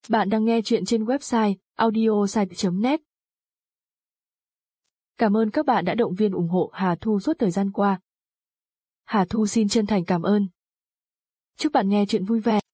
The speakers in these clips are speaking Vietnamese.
Bạn đang nghe chuyện trên website audiosite.net. Cảm ơn các bạn đã động viên ủng hộ Hà Thu suốt thời gian qua. Hà Thu xin chân thành cảm ơn. Chúc bạn nghe chuyện vui vẻ.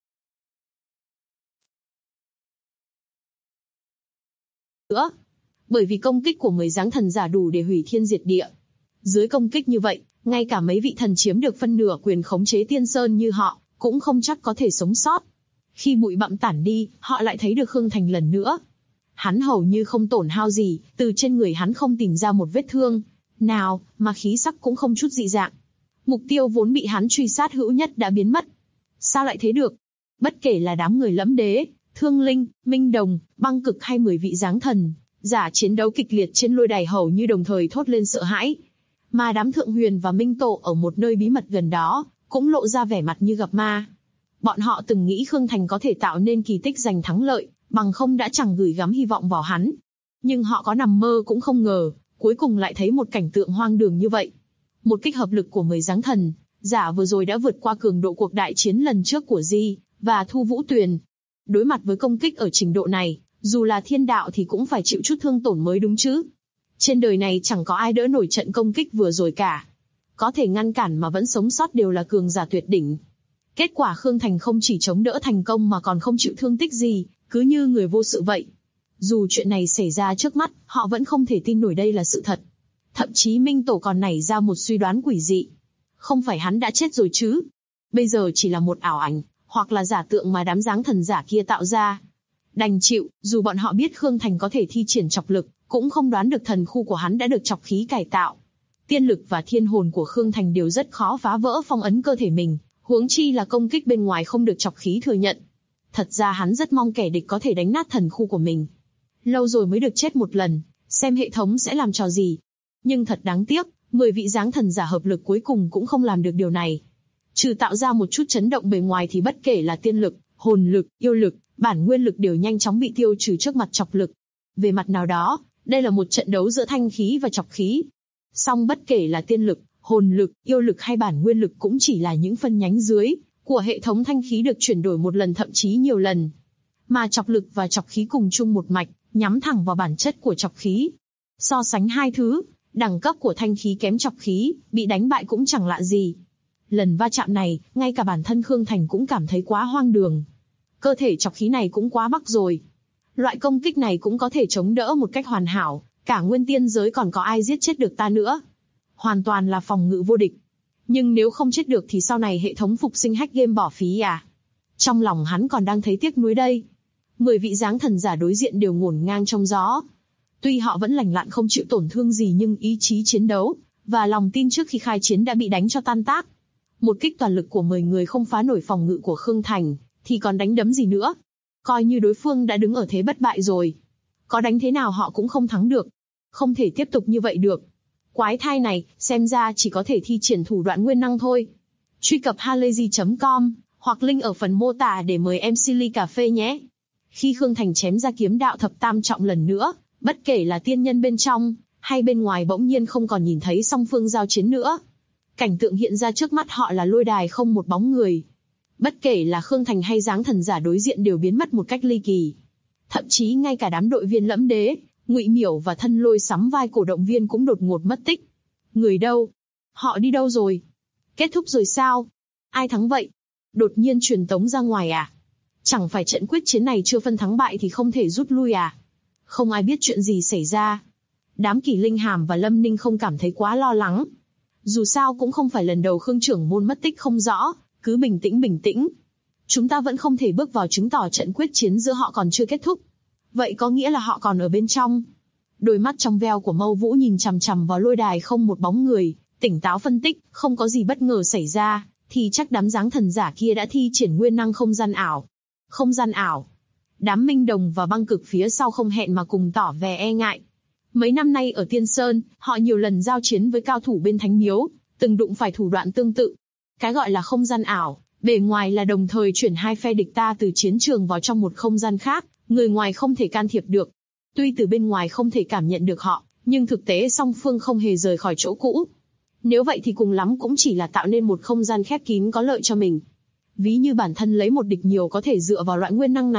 Nữa, bởi vì công kích của 10 giáng thần giả đủ để hủy thiên diệt địa. Dưới công kích như vậy, ngay cả mấy vị thần chiếm được phân nửa quyền khống chế Tiên Sơn như họ, cũng không chắc có thể sống sót. Khi bụi bặm tản đi, họ lại thấy được Khương Thành lần nữa. Hắn hầu như không tổn hao gì, từ trên người hắn không tìm ra một vết thương nào, mà khí sắc cũng không chút dị dạng. Mục tiêu vốn bị hắn truy sát hữu nhất đã biến mất. Sao lại thế được? Bất kể là đám người Lẫm Đế, Thương Linh, Minh Đồng, Băng Cực hay 10 vị giáng thần, giả chiến đấu kịch liệt trên lôi đài hầu như đồng thời thốt lên sợ hãi. Mà đám Thượng Huyền và Minh Tổ ở một nơi bí mật gần đó, cũng lộ ra vẻ mặt như gặp ma. Bọn họ từng nghĩ Khương Thành có thể tạo nên kỳ tích giành thắng lợi, bằng không đã chẳng gửi gắm hy vọng vào hắn. Nhưng họ có nằm mơ cũng không ngờ, cuối cùng lại thấy một cảnh tượng hoang đường như vậy. Một kích hợp lực của 10 giáng thần, giả vừa rồi đã vượt qua cường độ cuộc đại chiến lần trước của Di và Thu Vũ Tuyền. Đối mặt với công kích ở trình độ này, dù là thiên đạo thì cũng phải chịu chút thương tổn mới đúng chứ. Trên đời này chẳng có ai đỡ nổi trận công kích vừa rồi cả. Có thể ngăn cản mà vẫn sống sót đều là cường giả tuyệt đỉnh. Kết quả Khương Thành không chỉ chống đỡ thành công mà còn không chịu thương tích gì, cứ như người vô sự vậy. Dù chuyện này xảy ra trước mắt, họ vẫn không thể tin nổi đây là sự thật. Thậm chí Minh Tổ còn nảy ra một suy đoán quỷ dị. Không phải hắn đã chết rồi chứ? Bây giờ chỉ là một ảo ảnh, hoặc là giả tượng mà đám giáng thần giả kia tạo ra. Đành chịu, dù bọn họ biết Khương Thành có thể thi triển chọc lực, cũng không đoán được thần khu của hắn đã được chọc khí cải tạo. Tiên lực và thiên hồn của Khương Thành đều rất khó phá vỡ phong ấn cơ thể mình, huống chi là công kích bên ngoài không được chọc khí thừa nhận. Thật ra hắn rất mong kẻ địch có thể đánh nát thần khu của mình. Lâu rồi mới được chết một lần, xem hệ thống sẽ làm trò gì. Nhưng thật đáng tiếc, 10 vị giáng thần giả hợp lực cuối cùng cũng không làm được điều này. Trừ tạo ra một chút chấn động bề ngoài thì bất kể là tiên lực, hồn lực, yêu lực, bản nguyên lực đều nhanh chóng bị tiêu trừ trước mặt chọc lực. Về mặt nào đó, đây là một trận đấu giữa thanh khí và chọc khí. Song bất kể là tiên lực, hồn lực, yêu lực hay bản nguyên lực cũng chỉ là những phân nhánh dưới của hệ thống thanh khí được chuyển đổi một lần thậm chí nhiều lần. Mà chọc lực và chọc khí cùng chung một mạch, nhắm thẳng vào bản chất của chọc khí. So sánh hai thứ, đẳng cấp của thanh khí kém chọc khí, bị đánh bại cũng chẳng lạ gì. Lần va chạm này, ngay cả bản thân Khương Thành cũng cảm thấy quá hoang đường. Cơ thể chọc khí này cũng quá mắc rồi. Loại công kích này cũng có thể chống đỡ một cách hoàn hảo, cả nguyên tiên giới còn có ai giết chết được ta nữa. Hoàn toàn là phòng ngự vô địch. Nhưng nếu không chết được thì sau này hệ thống phục sinh hack game bỏ phí à? Trong lòng hắn còn đang thấy tiếc nuối đây. 10 vị giáng thần giả đối diện đều ngổn ngang trong gió. Tuy họ vẫn lành lặn không chịu tổn thương gì nhưng ý chí chiến đấu và lòng tin trước khi khai chiến đã bị đánh cho tan tác. Một kích toàn lực của 10 người không phá nổi phòng ngự của Khương Thành, thì còn đánh đấm gì nữa? Coi như đối phương đã đứng ở thế bất bại rồi. Có đánh thế nào họ cũng không thắng được. Không thể tiếp tục như vậy được. Quái thai này, xem ra chỉ có thể thi triển thủ đoạn nguyên năng thôi. Truy cập halayzi.com, hoặc link ở phần mô tả để mời MC ly cà phê nhé. Khi Khương Thành chém ra kiếm đạo thập tam trọng lần nữa, bất kể là tiên nhân bên trong, hay bên ngoài bỗng nhiên không còn nhìn thấy song phương giao chiến nữa. Cảnh tượng hiện ra trước mắt họ là lôi đài không một bóng người. Bất kể là Khương Thành hay giáng thần giả đối diện đều biến mất một cách ly kỳ. Thậm chí ngay cả đám đội viên Lẫm Đế, Ngụy Miểu và Thân Lôi sắm vai cổ động viên cũng đột ngột mất tích. Người đâu? Họ đi đâu rồi? Kết thúc rồi sao? Ai thắng vậy? Đột nhiên truyền tống ra ngoài à? Chẳng phải trận quyết chiến này chưa phân thắng bại thì không thể rút lui à? Không ai biết chuyện gì xảy ra. Đám Kỷ Linh Hàm và Lâm Ninh không cảm thấy quá lo lắng. Dù sao cũng không phải lần đầu Khương trưởng môn mất tích không rõ, cứ bình tĩnh bình tĩnh. Chúng ta vẫn không thể bước vào chứng tỏ trận quyết chiến giữa họ còn chưa kết thúc. Vậy có nghĩa là họ còn ở bên trong. Đôi mắt trong veo của Mâu Vũ nhìn chằm chằm vào lôi đài không một bóng người, tỉnh táo phân tích, không có gì bất ngờ xảy ra, thì chắc đám giáng thần giả kia đã thi triển nguyên năng không gian ảo. Không gian ảo. Đám Minh Đồng và Băng Cực phía sau không hẹn mà cùng tỏ vẻ e ngại. Mấy năm nay ở Tiên Sơn, họ nhiều lần giao chiến với cao thủ bên Thánh Miếu, từng đụng phải thủ đoạn tương tự. Cái gọi là không gian ảo, bề ngoài là đồng thời chuyển hai phe địch ta từ chiến trường vào trong một không gian khác, người ngoài không thể can thiệp được. Tuy từ bên ngoài không thể cảm nhận được họ, nhưng thực tế song phương không hề rời khỏi chỗ cũ. Nếu vậy thì cùng lắm cũng chỉ là tạo nên một không gian khép kín có lợi cho mình. Ví như bản thân lấy một địch nhiều có thể dựa vào loại nguyên năng này,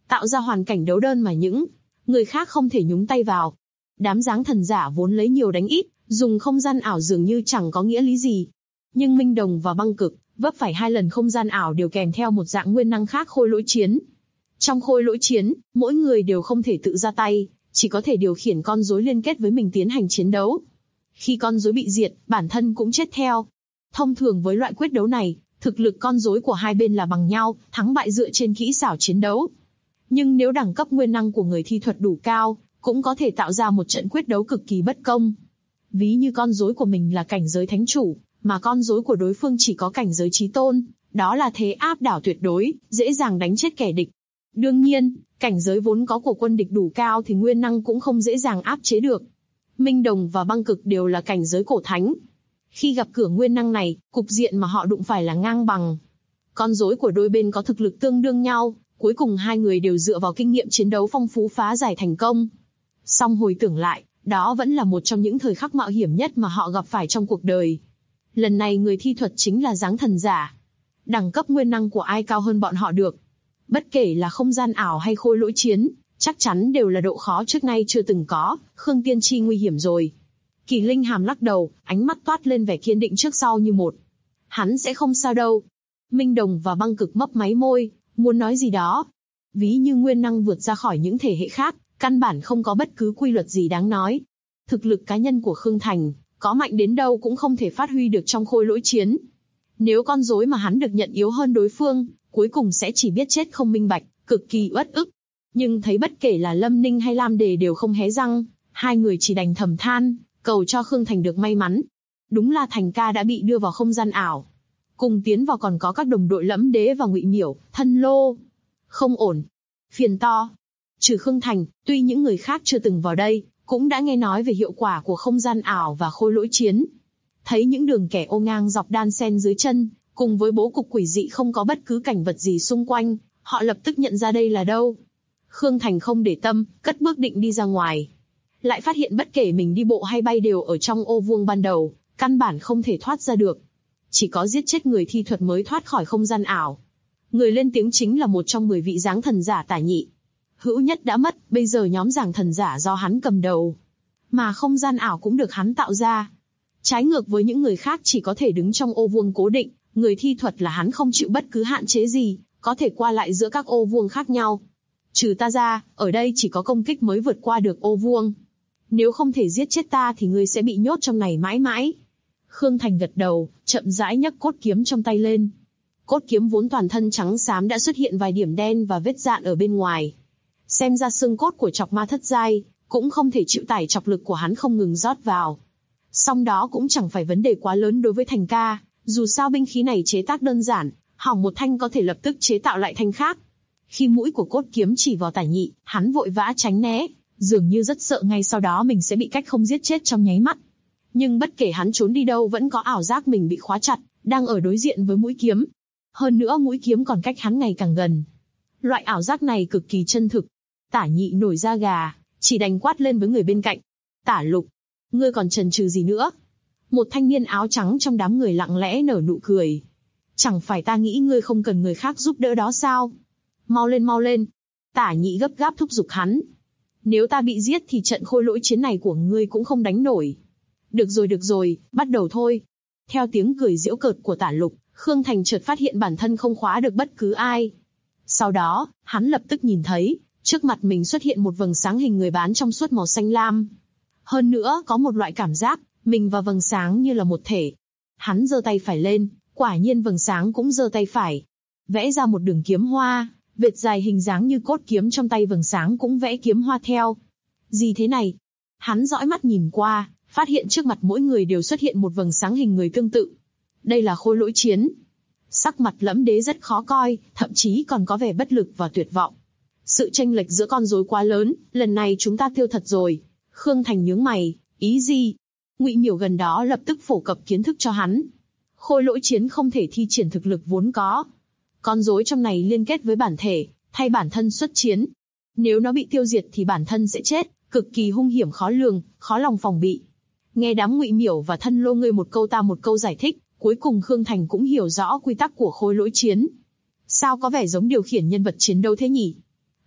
tạo ra hoàn cảnh đấu đơn mà những người khác không thể nhúng tay vào. Đám giáng thần giả vốn lấy nhiều đánh ít, dùng không gian ảo dường như chẳng có nghĩa lý gì. Nhưng Minh Đồng và Băng Cực vấp phải 2 lần không gian ảo đều kèm theo một dạng nguyên năng khác khôi lỗi chiến. Trong khôi lỗi chiến, mỗi người đều không thể tự ra tay, chỉ có thể điều khiển con rối liên kết với mình tiến hành chiến đấu. Khi con rối bị diệt, bản thân cũng chết theo. Thông thường với loại quyết đấu này, thực lực con rối của hai bên là bằng nhau, thắng bại dựa trên kỹ xảo chiến đấu. Nhưng nếu đẳng cấp nguyên năng của người thi thuật đủ cao, cũng có thể tạo ra một trận quyết đấu cực kỳ bất công. Ví như con rối của mình là cảnh giới thánh chủ, mà con rối của đối phương chỉ có cảnh giới chí tôn, đó là thế áp đảo tuyệt đối, dễ dàng đánh chết kẻ địch. Đương nhiên, cảnh giới vốn có của quân địch đủ cao thì nguyên năng cũng không dễ dàng áp chế được. Minh Đồng và Băng Cực đều là cảnh giới cổ thánh. Khi gặp cửa nguyên năng này, cục diện mà họ đụng phải là ngang bằng. Con rối của đôi bên có thực lực tương đương nhau, cuối cùng hai người đều dựa vào kinh nghiệm chiến đấu phong phú phá giải thành công. Song hồi tưởng lại, đó vẫn là một trong những thời khắc mạo hiểm nhất mà họ gặp phải trong cuộc đời. Lần này người thi thuật chính là giáng thần giả. Đẳng cấp nguyên năng của ai cao hơn bọn họ được? Bất kể là không gian ảo hay khôi lỗi chiến, chắc chắn đều là độ khó trước nay chưa từng có, Khương Tiên Tri nguy hiểm rồi. Kỳ Linh Hàm lắc đầu, ánh mắt toát lên vẻ kiên định trước sau như một. Hắn sẽ không sao đâu. Minh Đồng và Băng Cực mấp máy môi, muốn nói gì đó. Ví như nguyên năng vượt ra khỏi những thể hệ khác, căn bản không có bất cứ quy luật gì đáng nói. Thực lực cá nhân của Khương Thành, có mạnh đến đâu cũng không thể phát huy được trong khôi lỗi chiến. Nếu con rối mà hắn được nhận yếu hơn đối phương, cuối cùng sẽ chỉ biết chết không minh bạch, cực kỳ uất ức. Nhưng thấy bất kể là Lâm Ninh hay Lam Đề đều không hé răng, hai người chỉ đành thầm than, cầu cho Khương Thành được may mắn. Đúng là Thành ca đã bị đưa vào không gian ảo. Cùng tiến vào còn có các đồng đội Lẫm Đế và Ngụy Miểu, Thân Lô. Không ổn. Phiền to. Trừ Khương Thành, tuy những người khác chưa từng vào đây, cũng đã nghe nói về hiệu quả của không gian ảo và khôi lỗi chiến. Thấy những đường kẻ ô ngang dọc đan xen dưới chân, cùng với bố cục quỷ dị không có bất cứ cảnh vật gì xung quanh, họ lập tức nhận ra đây là đâu. Khương Thành không để tâm, cất bước định đi ra ngoài. Lại phát hiện bất kể mình đi bộ hay bay đều ở trong ô vuông ban đầu, căn bản không thể thoát ra được. Chỉ có giết chết người thi thuật mới thoát khỏi không gian ảo. Người lên tiếng chính là một trong 10 vị giáng thần giả Tả Nhị. Hữu Nhất đã mất, bây giờ nhóm giáng thần giả do hắn cầm đầu. Mà không gian ảo cũng được hắn tạo ra. Trái ngược với những người khác chỉ có thể đứng trong ô vuông cố định, người thi thuật là hắn không chịu bất cứ hạn chế gì, có thể qua lại giữa các ô vuông khác nhau. Trừ ta ra, ở đây chỉ có công kích mới vượt qua được ô vuông. Nếu không thể giết chết ta thì ngươi sẽ bị nhốt trong này mãi mãi. Khương Thành gật đầu, chậm rãi nhấc cốt kiếm trong tay lên. Cốt kiếm vốn toàn thân trắng xám đã xuất hiện vài điểm đen và vết rạn ở bên ngoài. Xem ra xương cốt của chọc ma thất giai cũng không thể chịu tải chọc lực của hắn không ngừng rót vào. Song đó cũng chẳng phải vấn đề quá lớn đối với Thành ca, dù sao binh khí này chế tác đơn giản, hỏng một thanh có thể lập tức chế tạo lại thanh khác. Khi mũi của cốt kiếm chỉ vào Tả Nhị, hắn vội vã tránh né, dường như rất sợ ngay sau đó mình sẽ bị cách không giết chết trong nháy mắt. Nhưng bất kể hắn trốn đi đâu vẫn có ảo giác mình bị khóa chặt, đang ở đối diện với mũi kiếm. Hơn nữa mũi kiếm còn cách hắn ngày càng gần. Loại ảo giác này cực kỳ chân thực. Tả Nhị nổi da gà, chỉ đành quát lên với người bên cạnh. Tả Lục, ngươi còn chần chừ gì nữa? Một thanh niên áo trắng trong đám người lặng lẽ nở nụ cười. Chẳng phải ta nghĩ ngươi không cần người khác giúp đỡ đó sao? Mau lên mau lên. Tả Nhị gấp gáp thúc giục hắn. Nếu ta bị giết thì trận khôi lỗi chiến này của ngươi cũng không đánh nổi. Được rồi, bắt đầu thôi. Theo tiếng cười giễu cợt của Tả Lục, Khương Thành chợt phát hiện bản thân không khóa được bất cứ ai. Sau đó, hắn lập tức nhìn thấy, trước mặt mình xuất hiện một vầng sáng hình người bán trong suốt màu xanh lam. Hơn nữa, có một loại cảm giác, mình và vầng sáng như là một thể. Hắn giơ tay phải lên, quả nhiên vầng sáng cũng giơ tay phải. Vẽ ra một đường kiếm hoa, vệt dài hình dáng như cốt kiếm trong tay vầng sáng cũng vẽ kiếm hoa theo. Gì thế này? Hắn dõi mắt nhìn qua, phát hiện trước mặt mỗi người đều xuất hiện một vầng sáng hình người tương tự. Đây là khôi lỗi chiến. Sắc mặt Lẫm Đế rất khó coi, thậm chí còn có vẻ bất lực và tuyệt vọng. Sự chênh lệch giữa con rối quá lớn, lần này chúng ta tiêu thật rồi. Khương Thành nhướng mày, ý gì? Ngụy Miểu gần đó lập tức phổ cập kiến thức cho hắn. Khôi lỗi chiến không thể thi triển thực lực vốn có. Con rối trong này liên kết với bản thể, thay bản thân xuất chiến. Nếu nó bị tiêu diệt thì bản thân sẽ chết, cực kỳ hung hiểm khó lường, khó lòng phòng bị. Nghe đám Ngụy Miểu và Thân Lô ngươi một câu ta một câu giải thích, cuối cùng Khương Thành cũng hiểu rõ quy tắc của khôi lỗi chiến. Sao có vẻ giống điều khiển nhân vật chiến đấu thế nhỉ?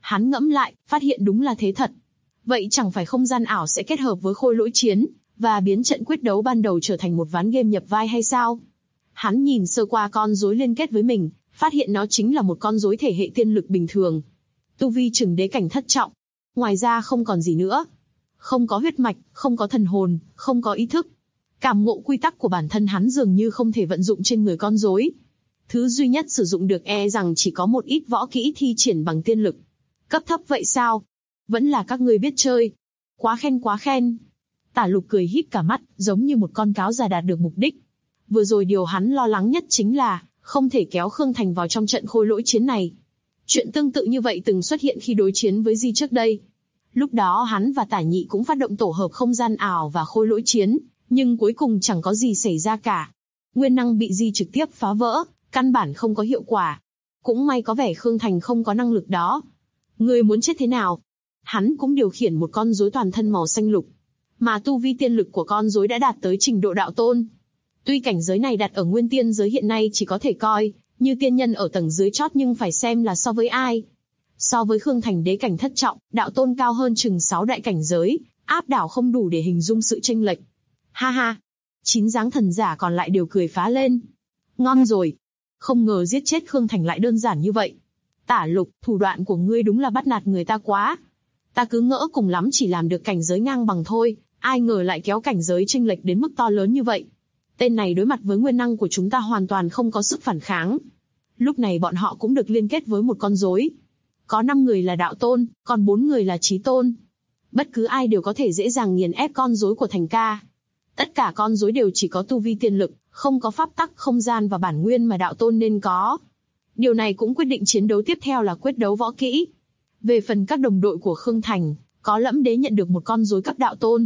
Hắn ngẫm lại, phát hiện đúng là thế thật. Vậy chẳng phải không gian ảo sẽ kết hợp với khôi lỗi chiến, và biến trận quyết đấu ban đầu trở thành một ván game nhập vai hay sao? Hắn nhìn sơ qua con rối liên kết với mình, phát hiện nó chính là một con rối thể hệ tiên lực bình thường. Tu vi chừng đế cảnh thất trọng. Ngoài ra không còn gì nữa. Không có huyết mạch, không có thần hồn, không có ý thức. Cảm ngộ quy tắc của bản thân hắn dường như không thể vận dụng trên người con rối. Thứ duy nhất sử dụng được rằng chỉ có một ít võ kỹ thi triển bằng tiên lực. Cấp thấp vậy sao? Vẫn là các ngươi biết chơi. Quá khen quá khen. Tả Lục cười híp cả mắt, giống như một con cáo già đạt được mục đích. Vừa rồi điều hắn lo lắng nhất chính là không thể kéo Khương Thành vào trong trận khôi lỗi chiến này. Chuyện tương tự như vậy từng xuất hiện khi đối chiến với Di trước đây. Lúc đó hắn và Tả Nhị cũng phát động tổ hợp không gian ảo và khôi lỗi chiến, nhưng cuối cùng chẳng có gì xảy ra cả. Nguyên năng bị Di trực tiếp phá vỡ, căn bản không có hiệu quả. Cũng may có vẻ Khương Thành không có năng lực đó. Ngươi muốn chết thế nào? Hắn cũng điều khiển một con rối toàn thân màu xanh lục, mà tu vi tiên lực của con rối đã đạt tới trình độ đạo tôn. Tuy cảnh giới này đặt ở nguyên tiên giới hiện nay chỉ có thể coi như tiên nhân ở tầng dưới chót, nhưng phải xem là so với ai. So với Khương Thành đế cảnh thất trọng, đạo tôn cao hơn chừng 6 đại cảnh giới, áp đảo không đủ để hình dung sự chênh lệch. Ha ha! 9 dáng thần giả còn lại đều cười phá lên. Ngon rồi! Không ngờ giết chết Khương Thành lại đơn giản như vậy. Tả Lục, thủ đoạn của ngươi đúng là bắt nạt người ta quá. Ta cứ ngỡ cùng lắm chỉ làm được cảnh giới ngang bằng thôi, ai ngờ lại kéo cảnh giới chênh lệch đến mức to lớn như vậy. Tên này đối mặt với nguyên năng của chúng ta hoàn toàn không có sức phản kháng. Lúc này bọn họ cũng được liên kết với một con rối. Có 5 người là đạo tôn, còn 4 người là chí tôn. Bất cứ ai đều có thể dễ dàng nghiền ép con rối của Thành ca. Tất cả con rối đều chỉ có tu vi tiên lực, không có pháp tắc không gian và bản nguyên mà đạo tôn nên có. Điều này cũng quyết định chiến đấu tiếp theo là quyết đấu võ kỹ. Về phần các đồng đội của Khương Thành, có Lẫm Đế nhận được một con rối cấp đạo tôn.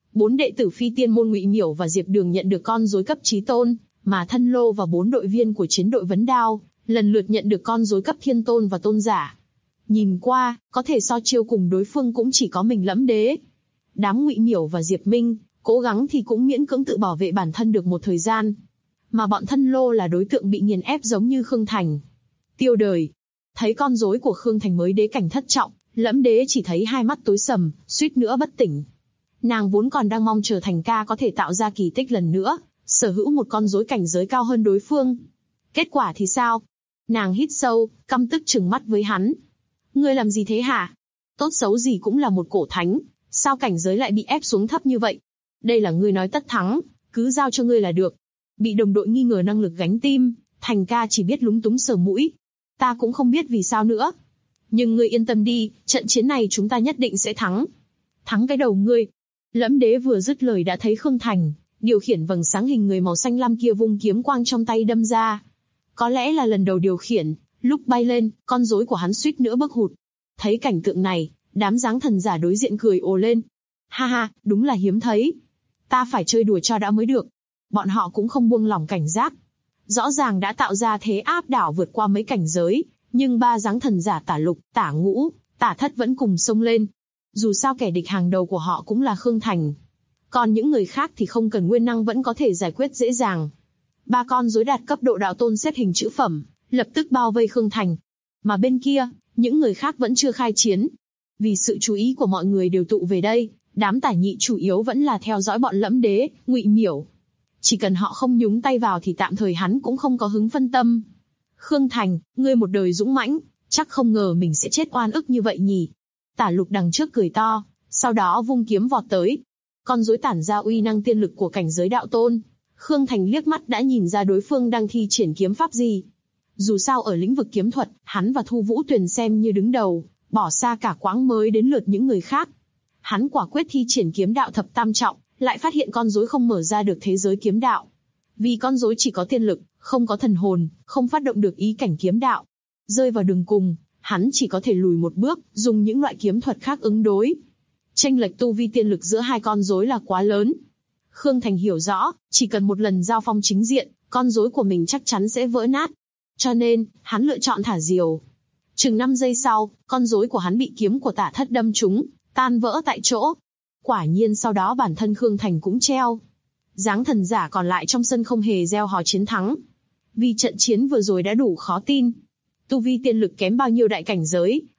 4 đệ tử phi tiên môn Ngụy Miểu và Diệp Đường nhận được con rối cấp chí tôn, mà Thân Lô và 4 đội viên của chiến đội Vấn Đao lần lượt nhận được con rối cấp thiên tôn và tôn giả. Nhìn qua, có thể so chiêu cùng đối phương cũng chỉ có mình Lẫm Đế. Đám Ngụy Miểu và Diệp Minh cố gắng thì cũng miễn cưỡng tự bảo vệ bản thân được một thời gian, mà bọn Thân Lô là đối tượng bị nghiền ép giống như Khương Thành. Tiêu Đời thấy con rối của Khương Thành mới đế cảnh thất trọng, Lẫm Đế chỉ thấy hai mắt tối sầm, suýt nữa bất tỉnh. Nàng vốn còn đang mong chờ Thành ca có thể tạo ra kỳ tích lần nữa, sở hữu một con rối cảnh giới cao hơn đối phương. Kết quả thì sao? Nàng hít sâu, căm tức trừng mắt với hắn. Ngươi làm gì thế hả? Tốt xấu gì cũng là một cổ thánh, sao cảnh giới lại bị ép xuống thấp như vậy? Đây là ngươi nói tất thắng, cứ giao cho ngươi là được. Bị đồng đội nghi ngờ năng lực gánh tim, Thành ca chỉ biết lúng túng sờ mũi. Ta cũng không biết vì sao nữa. Nhưng ngươi yên tâm đi, trận chiến này chúng ta nhất định sẽ thắng. Thắng cái đầu ngươi. Lẫm Đế vừa dứt lời đã thấy Khương Thành điều khiển vầng sáng hình người màu xanh lam kia vung kiếm quang trong tay đâm ra. Có lẽ là lần đầu điều khiển, lúc bay lên, con rối của hắn suýt nữa bước hụt. Thấy cảnh tượng này, đám dáng thần giả đối diện cười ồ lên. Ha ha, đúng là hiếm thấy. Ta phải chơi đùa cho đã mới được. Bọn họ cũng không buông lỏng cảnh giác. Rõ ràng đã tạo ra thế áp đảo vượt qua mấy cảnh giới, nhưng 3 dáng thần giả Tả Lục, Tả Ngũ, Tả Thất vẫn cùng xông lên. Dù sao kẻ địch hàng đầu của họ cũng là Khương Thành. Còn những người khác thì không cần nguyên năng vẫn có thể giải quyết dễ dàng. 3 con rối đạt cấp độ đạo tôn xếp hình chữ phẩm, lập tức bao vây Khương Thành. Mà bên kia, những người khác vẫn chưa khai chiến. Vì sự chú ý của mọi người đều tụ về đây, đám Tả Nhị chủ yếu vẫn là theo dõi bọn Lẫm Đế, Ngụy Miểu. Chỉ cần họ không nhúng tay vào thì tạm thời hắn cũng không có hứng phân tâm. Khương Thành, ngươi một đời dũng mãnh, chắc không ngờ mình sẽ chết oan ức như vậy nhỉ? Tả Lục đằng trước cười to, sau đó vung kiếm vọt tới. Con rối tản ra uy năng tiên lực của cảnh giới đạo tôn. Khương Thành liếc mắt đã nhìn ra đối phương đang thi triển kiếm pháp gì. Dù sao ở lĩnh vực kiếm thuật, hắn và Thu Vũ Tuyền xem như đứng đầu, bỏ xa cả quãng mới đến lượt những người khác. Hắn quả quyết thi triển kiếm đạo thập tam trọng, lại phát hiện con rối không mở ra được thế giới kiếm đạo. Vì con rối chỉ có tiên lực, không có thần hồn, không phát động được ý cảnh kiếm đạo. Rơi vào đường cùng, hắn chỉ có thể lùi một bước, dùng những loại kiếm thuật khác ứng đối. Chênh lệch tu vi tiên lực giữa hai con rối là quá lớn. Khương Thành hiểu rõ, chỉ cần một lần giao phong chính diện, con rối của mình chắc chắn sẽ vỡ nát. Cho nên, hắn lựa chọn thả diều. Chừng 5 giây sau, con rối của hắn bị kiếm của Tả Thất đâm trúng, tan vỡ tại chỗ. Quả nhiên sau đó bản thân Khương Thành cũng treo. Dáng thần giả còn lại trong sân không hề reo hò chiến thắng. Vì trận chiến vừa rồi đã đủ khó tin. Tu vi tiên lực kém bao nhiêu đại cảnh giới,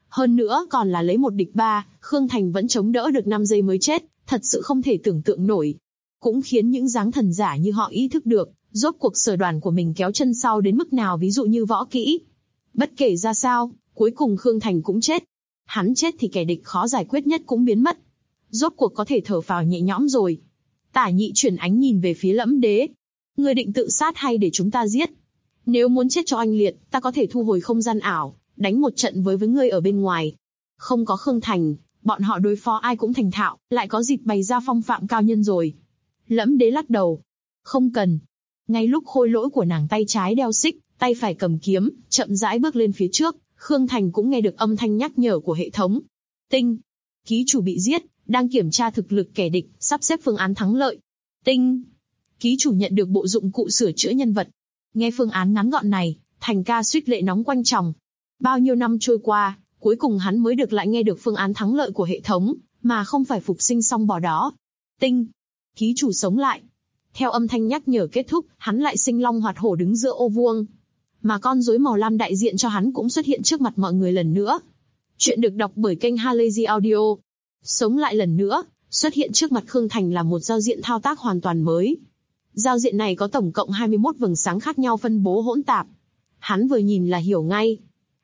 Hơn nữa còn là lấy 1 địch 3, Khương Thành vẫn chống đỡ được 5 giây mới chết, thật sự không thể tưởng tượng nổi. Cũng khiến những dáng thần giả như họ ý thức được, rốt cuộc sở đoàn của mình kéo chân sau đến mức nào, ví dụ như võ kỹ. Bất kể ra sao, cuối cùng Khương Thành cũng chết. Hắn chết thì kẻ địch khó giải quyết nhất cũng biến mất. Rốt cuộc có thể thở phào nhẹ nhõm rồi. Tả Nhị chuyển ánh nhìn về phía Lẫm Đế. Ngươi định tự sát hay để chúng ta giết? Nếu muốn chết cho oanh liệt, ta có thể thu hồi không gian ảo, đánh một trận với ngươi ở bên ngoài. Không có Khương Thành, bọn họ đối phó ai cũng thành thạo, lại có dịp bày ra phong phạm cao nhân rồi. Lẫm Đế lắc đầu. Không cần. Ngay lúc Khôi Lỗi của nàng tay trái đeo xích, tay phải cầm kiếm, chậm rãi bước lên phía trước, Khương Thành cũng nghe được âm thanh nhắc nhở của hệ thống. Tinh. Ký chủ bị giết, đang kiểm tra thực lực kẻ địch, sắp xếp phương án thắng lợi. Tinh. Ký chủ nhận được bộ dụng cụ sửa chữa nhân vật. Nghe phương án ngắn gọn này, Thành ca suýt lệ nóng quanh tròng. Bao nhiêu năm trôi qua, cuối cùng hắn mới được lại nghe được phương án thắng lợi của hệ thống, mà không phải phục sinh xong bỏ đó. Tinh. Ký chủ sống lại. Theo âm thanh nhắc nhở kết thúc, hắn lại sinh long hoạt hổ đứng giữa ô vuông. Mà con rối màu lam đại diện cho hắn cũng xuất hiện trước mặt mọi người lần nữa. Chuyện được đọc bởi kênh Halazy Audio. Sống lại lần nữa, xuất hiện trước mặt Khương Thành là một giao diện thao tác hoàn toàn mới. Giao diện này có tổng cộng 21 vầng sáng khác nhau phân bố hỗn tạp. Hắn vừa nhìn là hiểu ngay.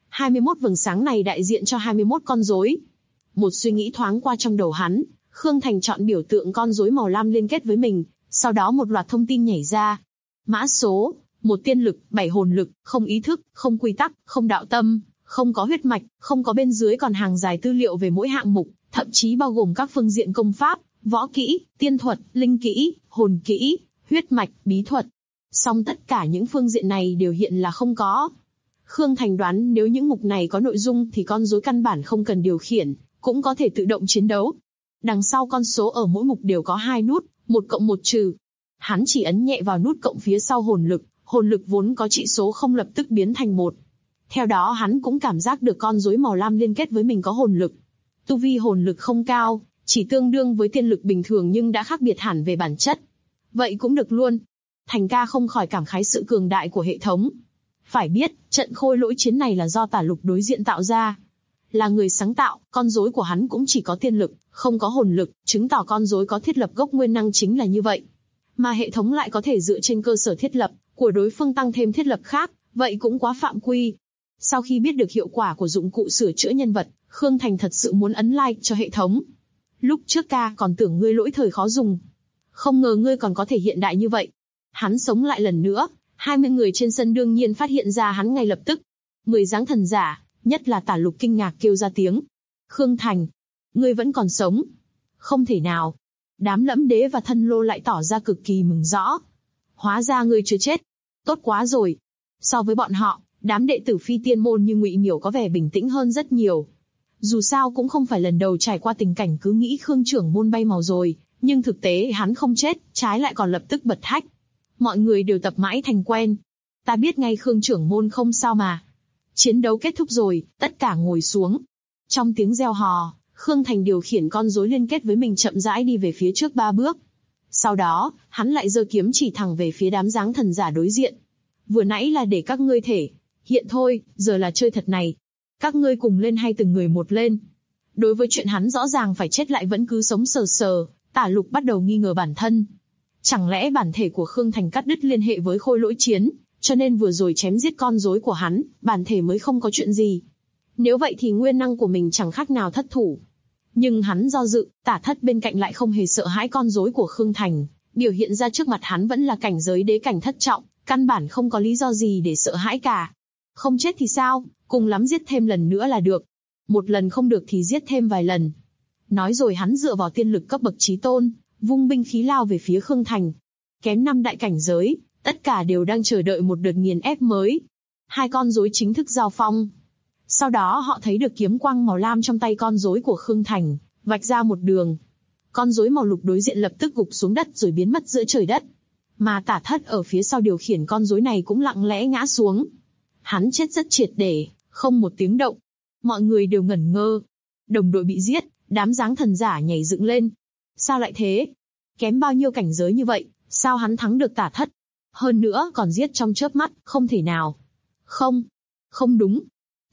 21 vầng sáng này đại diện cho 21 con rối. Một suy nghĩ thoáng qua trong đầu hắn, Khương Thành chọn biểu tượng con rối màu lam liên kết với mình, sau đó một loạt thông tin nhảy ra. Mã số, 1 tiên lực, 7 hồn lực, không ý thức, không quy tắc, không đạo tâm, không có huyết mạch, không có bên dưới còn hàng dài tư liệu về mỗi hạng mục, thậm chí bao gồm các phương diện công pháp, võ kỹ, tiên thuật, linh kỹ, hồn kỹ, huyết mạch, bí thuật. Song tất cả những phương diện này đều hiện là không có. Khương Thành đoán nếu những mục này có nội dung thì con rối căn bản không cần điều khiển, cũng có thể tự động chiến đấu. Đằng sau con số ở mỗi mục đều có 2 nút, 1 cộng 1 trừ. Hắn chỉ ấn nhẹ vào nút cộng phía sau hồn lực vốn có trị số không lập tức biến thành 1. Theo đó hắn cũng cảm giác được con rối màu lam liên kết với mình có hồn lực. Tu vi hồn lực không cao, chỉ tương đương với tiên lực bình thường nhưng đã khác biệt hẳn về bản chất. Vậy cũng được luôn. Thành ca không khỏi cảm khái sự cường đại của hệ thống. Phải biết, trận Khôi Lỗi chiến này là do Tả Lục đối diện tạo ra. Là người sáng tạo, con rối của hắn cũng chỉ có tiên lực, không có hồn lực, chứng tỏ con rối có thiết lập gốc nguyên năng chính là như vậy. Mà hệ thống lại có thể dựa trên cơ sở thiết lập của đối phương tăng thêm thiết lập khác, vậy cũng quá phạm quy. Sau khi biết được hiệu quả của dụng cụ sửa chữa nhân vật, Khương Thành thật sự muốn ấn like cho hệ thống. Lúc trước ca còn tưởng ngươi lỗi thời khó dùng. Không ngờ ngươi còn có thể hiện đại như vậy. Hắn sống lại lần nữa, 20 người trên sân đương nhiên phát hiện ra hắn ngay lập tức. 10 dáng thần giả, nhất là Tả Lục kinh ngạc kêu ra tiếng. Khương Thành, ngươi vẫn còn sống. Không thể nào. Đám Lẫm Đế và Thân Lô lại tỏ ra cực kỳ mừng rõ. Hóa ra ngươi chưa chết. Tốt quá rồi. So với bọn họ, đám đệ tử phi tiên môn như Ngụy Miểu có vẻ bình tĩnh hơn rất nhiều. Dù sao cũng không phải lần đầu trải qua tình cảnh cứ nghĩ Khương trưởng môn bay màu rồi, nhưng thực tế hắn không chết, trái lại còn lập tức bật hách. Mọi người đều tập mãi thành quen. Ta biết ngay Khương trưởng môn không sao mà. Chiến đấu kết thúc rồi, tất cả ngồi xuống. Trong tiếng reo hò, Khương Thành điều khiển con rối liên kết với mình chậm rãi đi về phía trước 3 bước. Sau đó, hắn lại giơ kiếm chỉ thẳng về phía đám dáng thần giả đối diện. Vừa nãy là để các ngươi thể hiện thôi, giờ là chơi thật này. Các ngươi cùng lên hay từng người một lên? Đối với chuyện hắn rõ ràng phải chết lại vẫn cứ sống sờ sờ, Tả Lục bắt đầu nghi ngờ bản thân. Chẳng lẽ bản thể của Khương Thành cắt đứt liên hệ với Khôi Lỗi chiến, cho nên vừa rồi chém giết con rối của hắn, bản thể mới không có chuyện gì. Nếu vậy thì nguyên năng của mình chẳng khác nào thất thủ. Nhưng hắn do dự, Tả Thất bên cạnh lại không hề sợ hãi con rối của Khương Thành, biểu hiện ra trước mặt hắn vẫn là cảnh giới đế cảnh thất trọng, căn bản không có lý do gì để sợ hãi cả. Không chết thì sao, cùng lắm giết thêm lần nữa là được. Một lần không được thì giết thêm vài lần. Nói rồi hắn dựa vào tiên lực cấp bậc chí tôn, vung binh khí lao về phía Khương Thành. Kém 5 đại cảnh giới, tất cả đều đang chờ đợi một đợt nghiền ép mới. Hai con rối chính thức giao phong. Sau đó họ thấy được kiếm quang màu lam trong tay con rối của Khương Thành, vạch ra một đường. Con rối màu lục đối diện lập tức gục xuống đất rồi biến mất giữa trời đất. Mà Tả Thất ở phía sau điều khiển con rối này cũng lặng lẽ ngã xuống. Hắn chết rất triệt để, không một tiếng động. Mọi người đều ngẩn ngơ. Đồng đội bị giết, đám dáng thần giả nhảy dựng lên. Sao lại thế? Kém bao nhiêu cảnh giới như vậy, sao hắn thắng được Tả Thất? Hơn nữa còn giết trong chớp mắt, không thể nào. Không đúng.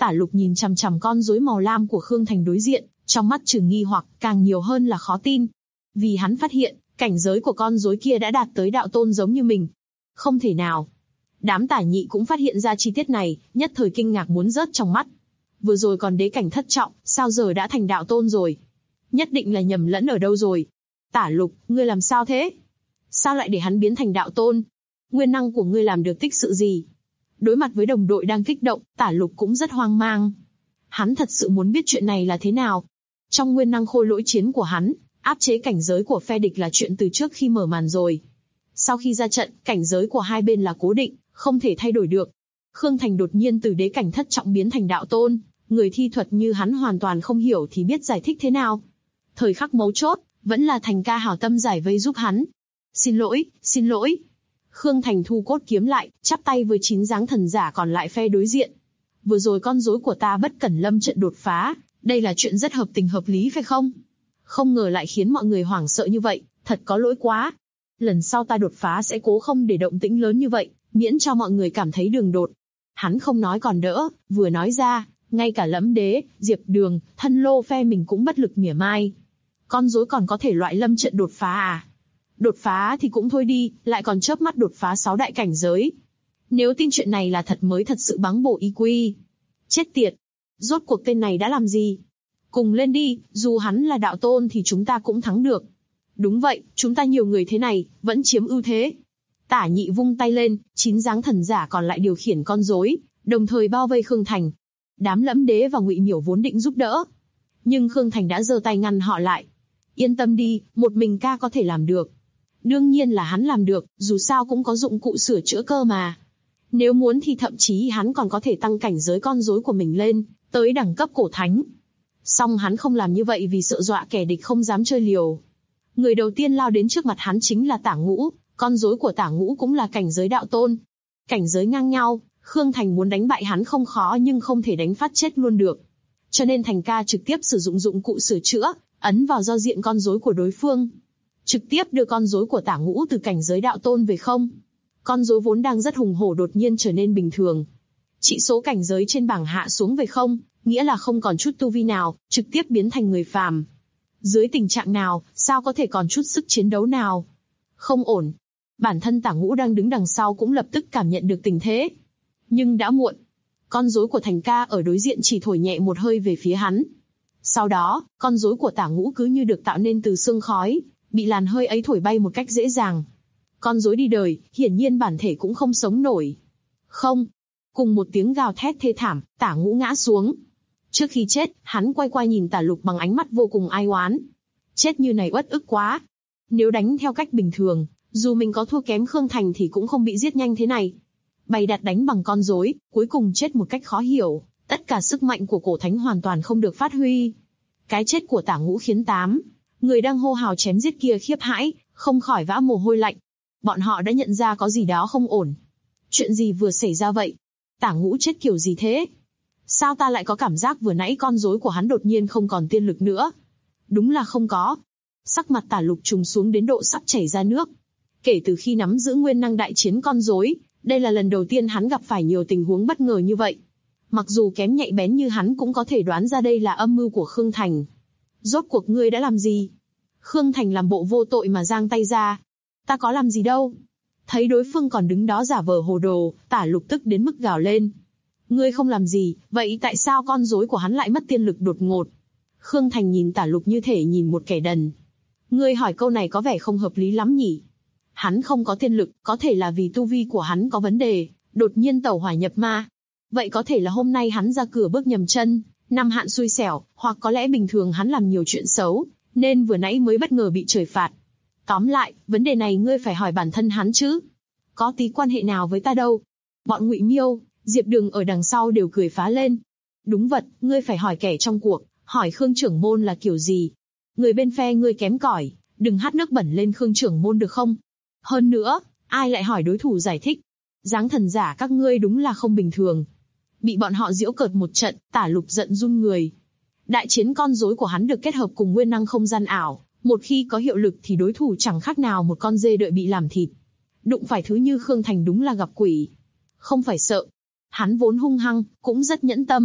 Tả Lục nhìn chằm chằm con rối màu lam của Khương Thành đối diện, trong mắt trừ nghi hoặc, càng nhiều hơn là khó tin. Vì hắn phát hiện, cảnh giới của con rối kia đã đạt tới đạo tôn giống như mình. Không thể nào. Đám Tả Nhị cũng phát hiện ra chi tiết này, nhất thời kinh ngạc muốn rớt trong mắt. Vừa rồi còn đế cảnh thất trọng, sao giờ đã thành đạo tôn rồi? Nhất định là nhầm lẫn ở đâu rồi. Tả Lục, ngươi làm sao thế? Sao lại để hắn biến thành đạo tôn? Nguyên năng của ngươi làm được tích sự gì? Đối mặt với đồng đội đang kích động, Tả Lục cũng rất hoang mang. Hắn thật sự muốn biết chuyện này là thế nào. Trong nguyên năng khôi lỗi chiến của hắn, áp chế cảnh giới của phe địch là chuyện từ trước khi mở màn rồi. Sau khi ra trận, cảnh giới của hai bên là cố định, không thể thay đổi được. Khương Thành đột nhiên từ đế cảnh thất trọng biến thành đạo tôn, người thi thuật như hắn hoàn toàn không hiểu thì biết giải thích thế nào. Thời khắc mấu chốt, vẫn là Thành ca hảo tâm giải vây giúp hắn. Xin lỗi, xin lỗi. Khương Thành thu cốt kiếm lại, chắp tay với 9 dáng thần giả còn lại phe đối diện. Vừa rồi con rối của ta bất cẩn lâm trận đột phá, đây là chuyện rất hợp tình hợp lý phải không? Không ngờ lại khiến mọi người hoảng sợ như vậy, thật có lỗi quá. Lần sau ta đột phá sẽ cố không để động tĩnh lớn như vậy, miễn cho mọi người cảm thấy đường đột. Hắn không nói còn đỡ, vừa nói ra, ngay cả Lẫm Đế, Diệp Đường, Thân Lô phe mình cũng bất lực mỉa mai. Con rối còn có thể loại lâm trận đột phá à? Đột phá thì cũng thôi đi, lại còn chớp mắt đột phá 6 đại cảnh giới. Nếu tin chuyện này là thật mới thật sự báng bổ y quy. Chết tiệt! Rốt cuộc tên này đã làm gì? Cùng lên đi, dù hắn là đạo tôn thì chúng ta cũng thắng được. Đúng vậy, chúng ta nhiều người thế này, vẫn chiếm ưu thế. Tả Nhị vung tay lên, 9 dáng thần giả còn lại điều khiển con rối, đồng thời bao vây Khương Thành. Đám Lẫm Đế và Ngụy Miểu vốn định giúp đỡ, nhưng Khương Thành đã giơ tay ngăn họ lại. Yên tâm đi, một mình ca có thể làm được. Đương nhiên là hắn làm được, dù sao cũng có dụng cụ sửa chữa cơ mà. Nếu muốn thì thậm chí hắn còn có thể tăng cảnh giới con rối của mình lên, tới đẳng cấp cổ thánh. Song hắn không làm như vậy vì sợ dọa kẻ địch không dám chơi liều. Người đầu tiên lao đến trước mặt hắn chính là Tả Ngũ, con rối của Tả Ngũ cũng là cảnh giới đạo tôn. Cảnh giới ngang nhau, Khương Thành muốn đánh bại hắn không khó nhưng không thể đánh phát chết luôn được. Cho nên Thành ca trực tiếp sử dụng dụng cụ sửa chữa, ấn vào giao diện con rối của đối phương. Trực tiếp đưa con rối của Tả Ngũ từ cảnh giới đạo tôn về không. Con rối vốn đang rất hùng hổ đột nhiên trở nên bình thường. Chỉ số cảnh giới trên bảng hạ xuống về không, nghĩa là không còn chút tu vi nào, trực tiếp biến thành người phàm. Dưới tình trạng nào, sao có thể còn chút sức chiến đấu nào? Không ổn. Bản thân Tả Ngũ đang đứng đằng sau cũng lập tức cảm nhận được tình thế. Nhưng đã muộn. Con rối của Thành ca ở đối diện chỉ thổi nhẹ một hơi về phía hắn. Sau đó, con rối của Tả Ngũ cứ như được tạo nên từ sương khói, bị làn hơi ấy thổi bay một cách dễ dàng. Con rối đi đời, hiển nhiên bản thể cũng không sống nổi. Không. Cùng một tiếng gào thét thê thảm, Tả Ngũ ngã xuống. Trước khi chết, hắn quay qua nhìn Tả Lục bằng ánh mắt vô cùng ai oán. Chết như này uất ức quá. Nếu đánh theo cách bình thường, dù mình có thua kém Khương Thành thì cũng không bị giết nhanh thế này. Bày đặt đánh bằng con rối, cuối cùng chết một cách khó hiểu, tất cả sức mạnh của cổ thánh hoàn toàn không được phát huy. Cái chết của Tả Ngũ khiến 8 người đang hô hào chém giết kia khiếp hãi, không khỏi vã mồ hôi lạnh. Bọn họ đã nhận ra có gì đó không ổn. Chuyện gì vừa xảy ra vậy? Tả Ngũ chết kiểu gì thế? Sao ta lại có cảm giác vừa nãy con rối của hắn đột nhiên không còn tiên lực nữa? Đúng là không có. Sắc mặt Tả Lục trùng xuống đến độ sắp chảy ra nước. Kể từ khi nắm giữ nguyên năng đại chiến con rối, đây là lần đầu tiên hắn gặp phải nhiều tình huống bất ngờ như vậy. Mặc dù kém nhạy bén như hắn cũng có thể đoán ra đây là âm mưu của Khương Thành. Rốt cuộc ngươi đã làm gì? Khương Thành làm bộ vô tội mà giang tay ra. Ta có làm gì đâu. Thấy đối phương còn đứng đó giả vờ hồ đồ, Tả Lục tức đến mức gào lên. Ngươi không làm gì, vậy tại sao con rối của hắn lại mất tiên lực đột ngột? Khương Thành nhìn Tả Lục như thể nhìn một kẻ đần. Ngươi hỏi câu này có vẻ không hợp lý lắm nhỉ? Hắn không có tiên lực, có thể là vì tu vi của hắn có vấn đề, đột nhiên tẩu hỏa nhập ma. Vậy có thể là hôm nay hắn ra cửa bước nhầm chân, năm hạn xui xẻo, hoặc có lẽ bình thường hắn làm nhiều chuyện xấu, nên vừa nãy mới bất ngờ bị trời phạt. Tóm lại, vấn đề này ngươi phải hỏi bản thân hắn chứ. Có tí quan hệ nào với ta đâu. Bọn Ngụy Miêu, Diệp Đường ở đằng sau đều cười phá lên. Đúng vật, ngươi phải hỏi kẻ trong cuộc, hỏi Khương trưởng môn là kiểu gì. Người bên phe ngươi kém cỏi, đừng hắt nước bẩn lên Khương trưởng môn được không? Hơn nữa, ai lại hỏi đối thủ giải thích? Dáng thần giả các ngươi đúng là không bình thường. Bị bọn họ giễu cợt một trận, Tả Lục giận run người. Đại chiến con rối của hắn được kết hợp cùng nguyên năng không gian ảo, một khi có hiệu lực thì đối thủ chẳng khác nào một con dê đợi bị làm thịt. Đụng phải thứ như Khương Thành đúng là gặp quỷ. Không phải sợ. Hắn vốn hung hăng, cũng rất nhẫn tâm,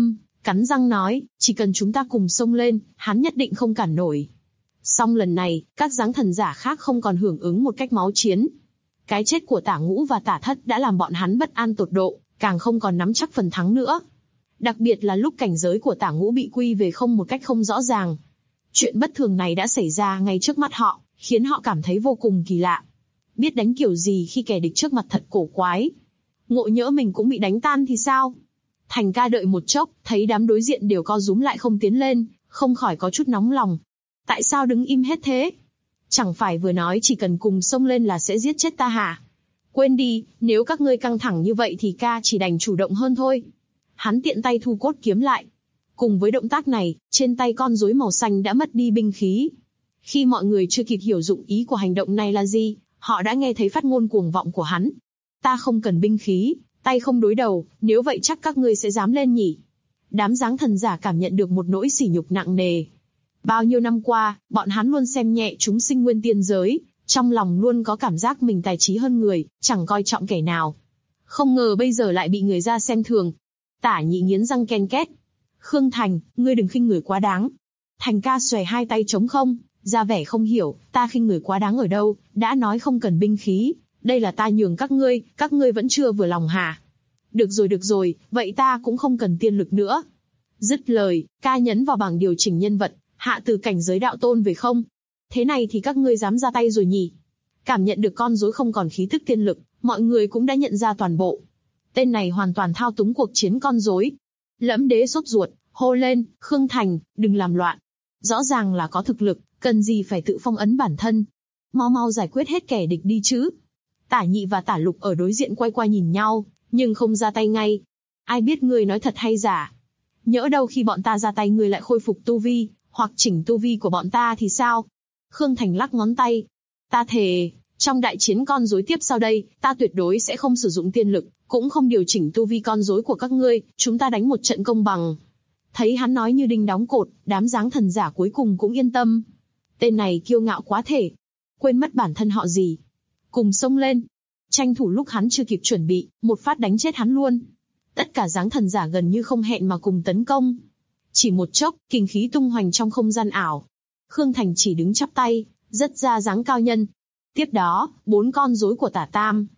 cắn răng nói, chỉ cần chúng ta cùng xông lên, hắn nhất định không cản nổi. Song lần này, các giáng thần giả khác không còn hưởng ứng một cách máu chiến. Cái chết của Tả Ngũ và Tả Thất đã làm bọn hắn bất an tột độ, càng không còn nắm chắc phần thắng nữa. Đặc biệt là lúc cảnh giới của Tả Ngũ bị quy về không một cách không rõ ràng. Chuyện bất thường này đã xảy ra ngay trước mắt họ, khiến họ cảm thấy vô cùng kỳ lạ. Biết đánh kiểu gì khi kẻ địch trước mặt thật cổ quái. Ngộ nhỡ mình cũng bị đánh tan thì sao? Thành ca đợi một chốc, thấy đám đối diện đều co rúm lại không tiến lên, không khỏi có chút nóng lòng. Tại sao đứng im hết thế? Chẳng phải vừa nói chỉ cần cùng xông lên là sẽ giết chết ta hả? Quên đi, nếu các ngươi căng thẳng như vậy thì ca chỉ đành chủ động hơn thôi. Hắn tiện tay thu cốt kiếm lại. Cùng với động tác này, trên tay con rối màu xanh đã mất đi binh khí. Khi mọi người chưa kịp hiểu dụng ý của hành động này là gì, họ đã nghe thấy phát ngôn cuồng vọng của hắn. Ta không cần binh khí, tay không đối đầu, nếu vậy chắc các ngươi sẽ dám lên nhỉ? Đám giáng thần giả cảm nhận được một nỗi sỉ nhục nặng nề. Bao nhiêu năm qua, bọn hắn luôn xem nhẹ chúng sinh nguyên tiên giới, trong lòng luôn có cảm giác mình tài trí hơn người, chẳng coi trọng kẻ nào. Không ngờ bây giờ lại bị người ra xem thường. Tả Nhị nghiến răng ken két. Khương Thành, ngươi đừng khinh người quá đáng. Thành ca xòe hai tay trống không, ra vẻ không hiểu, ta khinh người quá đáng ở đâu, đã nói không cần binh khí, đây là ta nhường các ngươi vẫn chưa vừa lòng hả? Được rồi, vậy ta cũng không cần tiên lực nữa. Dứt lời, ca nhấn vào bảng điều chỉnh nhân vật, hạ từ cảnh giới đạo tôn về không. Thế này thì các ngươi dám ra tay rồi nhỉ? Cảm nhận được con rối không còn khí tức tiên lực, mọi người cũng đã nhận ra toàn bộ. Tên này hoàn toàn thao túng cuộc chiến con rối. Lẫm Đế sốt ruột, hô lên, Khương Thành, đừng làm loạn. Rõ ràng là có thực lực, cần gì phải tự phong ấn bản thân. Mau giải quyết hết kẻ địch đi chứ. Tả Nhị và Tả Lục ở đối diện quay qua nhìn nhau, nhưng không ra tay ngay. Ai biết ngươi nói thật hay giả? Nhỡ đâu khi bọn ta ra tay ngươi lại khôi phục tu vi, hoặc chỉnh tu vi của bọn ta thì sao? Khương Thành lắc ngón tay. Ta thề, trong đại chiến con rối tiếp sau đây, ta tuyệt đối sẽ không sử dụng tiên lực, cũng không điều chỉnh tu vi con rối của các ngươi, chúng ta đánh một trận công bằng. Thấy hắn nói như đinh đóng cột, đám giáng thần giả cuối cùng cũng yên tâm. Tên này kiêu ngạo quá thể, quên mất bản thân họ gì. Cùng xông lên, tranh thủ lúc hắn chưa kịp chuẩn bị, một phát đánh chết hắn luôn. Tất cả giáng thần giả gần như không hẹn mà cùng tấn công. Chỉ một chốc, kình khí tung hoành trong không gian ảo. Khương Thành chỉ đứng chắp tay, rất ra dáng cao nhân. Tiếp đó, 4 con rối của Tả Tam,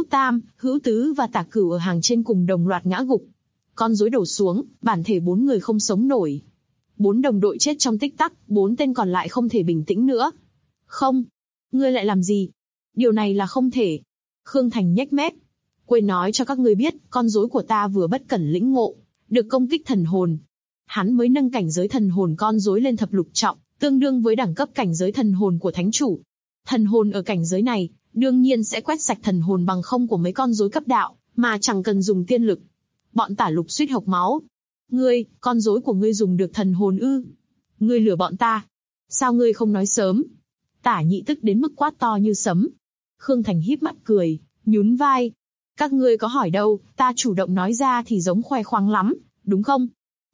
Hữu Tứ và Tả Cửu ở hàng trên cùng đồng loạt ngã gục. Con rối đổ xuống, bản thể 4 người không sống nổi. 4 đồng đội chết trong tích tắc, 4 tên còn lại không thể bình tĩnh nữa. Không, ngươi lại làm gì? Điều này là không thể. Khương Thành nhếch mép. Quên nói cho các ngươi biết, con rối của ta vừa bất cẩn lĩnh ngộ, được công kích thần hồn. Hắn mới nâng cảnh giới thần hồn con rối lên thập lục trọng, tương đương với đẳng cấp cảnh giới thần hồn của thánh chủ. Thần hồn ở cảnh giới này, đương nhiên sẽ quét sạch thần hồn bằng không của mấy con rối cấp đạo, mà chẳng cần dùng tiên lực. Bọn Tả Lục suýt hộc máu. Ngươi, con rối của ngươi dùng được thần hồn ư? Ngươi lừa bọn ta. Sao ngươi không nói sớm? Tả Nhị tức đến mức quát to như sấm. Khương Thành híp mắt cười, nhún vai. Các ngươi có hỏi đâu, ta chủ động nói ra thì giống khoe khoang lắm, đúng không?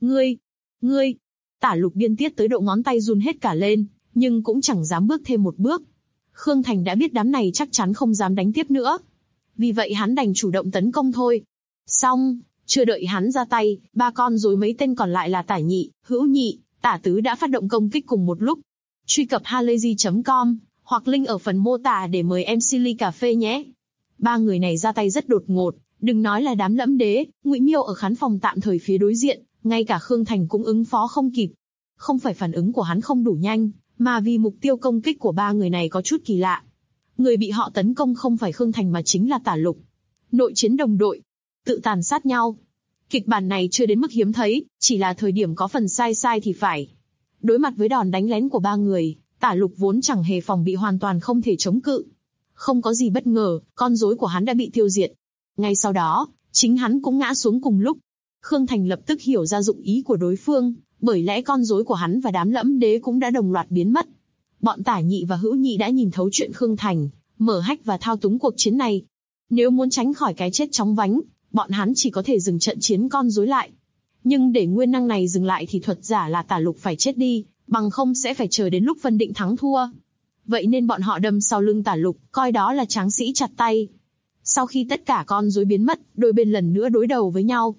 Ngươi. Tả Lục điên tiết tới độ ngón tay run hết cả lên, nhưng cũng chẳng dám bước thêm một bước. Khương Thành đã biết đám này chắc chắn không dám đánh tiếp nữa. Vì vậy hắn đành chủ động tấn công thôi. Xong, chưa đợi hắn ra tay, 3 con rối mấy tên còn lại là Tả Nhị, Hữu Nhị, Tả Tứ đã phát động công kích cùng một lúc. Truy cập halayzi.com hoặc link ở phần mô tả để mời MC ly cà phê nhé. 3 người này ra tay rất đột ngột, đừng nói là đám Lẫm Đế, Ngụy Miêu ở khán phòng tạm thời phía đối diện, ngay cả Khương Thành cũng ứng phó không kịp. Không phải phản ứng của hắn không đủ nhanh, mà vì mục tiêu công kích của 3 người này có chút kỳ lạ. Người bị họ tấn công không phải Khương Thành mà chính là Tả Lục. Nội chiến đồng đội, tự tàn sát nhau. Kịch bản này chưa đến mức hiếm thấy, chỉ là thời điểm có phần sai thì phải. Đối mặt với đòn đánh lén của 3 người, Tả Lục vốn chẳng hề phòng bị hoàn toàn không thể chống cự. Không có gì bất ngờ, con rối của hắn đã bị tiêu diệt. Ngay sau đó, chính hắn cũng ngã xuống cùng lúc. Khương Thành lập tức hiểu ra dụng ý của đối phương, bởi lẽ con rối của hắn và đám Lẫm Đế cũng đã đồng loạt biến mất. Bọn Tả Nhị và Hữu Nhị đã nhìn thấu chuyện Khương Thành mở hách và thao túng cuộc chiến này. Nếu muốn tránh khỏi cái chết chóng vánh, bọn hắn chỉ có thể dừng trận chiến con rối lại. Nhưng để nguyên năng này dừng lại thì thuật giả là Tả Lục phải chết đi, bằng không sẽ phải chờ đến lúc phân định thắng thua. Vậy nên bọn họ đâm sau lưng Tả Lục, coi đó là tráng sĩ chặt tay. Sau khi tất cả con rối biến mất, đôi bên lần nữa đối đầu với nhau.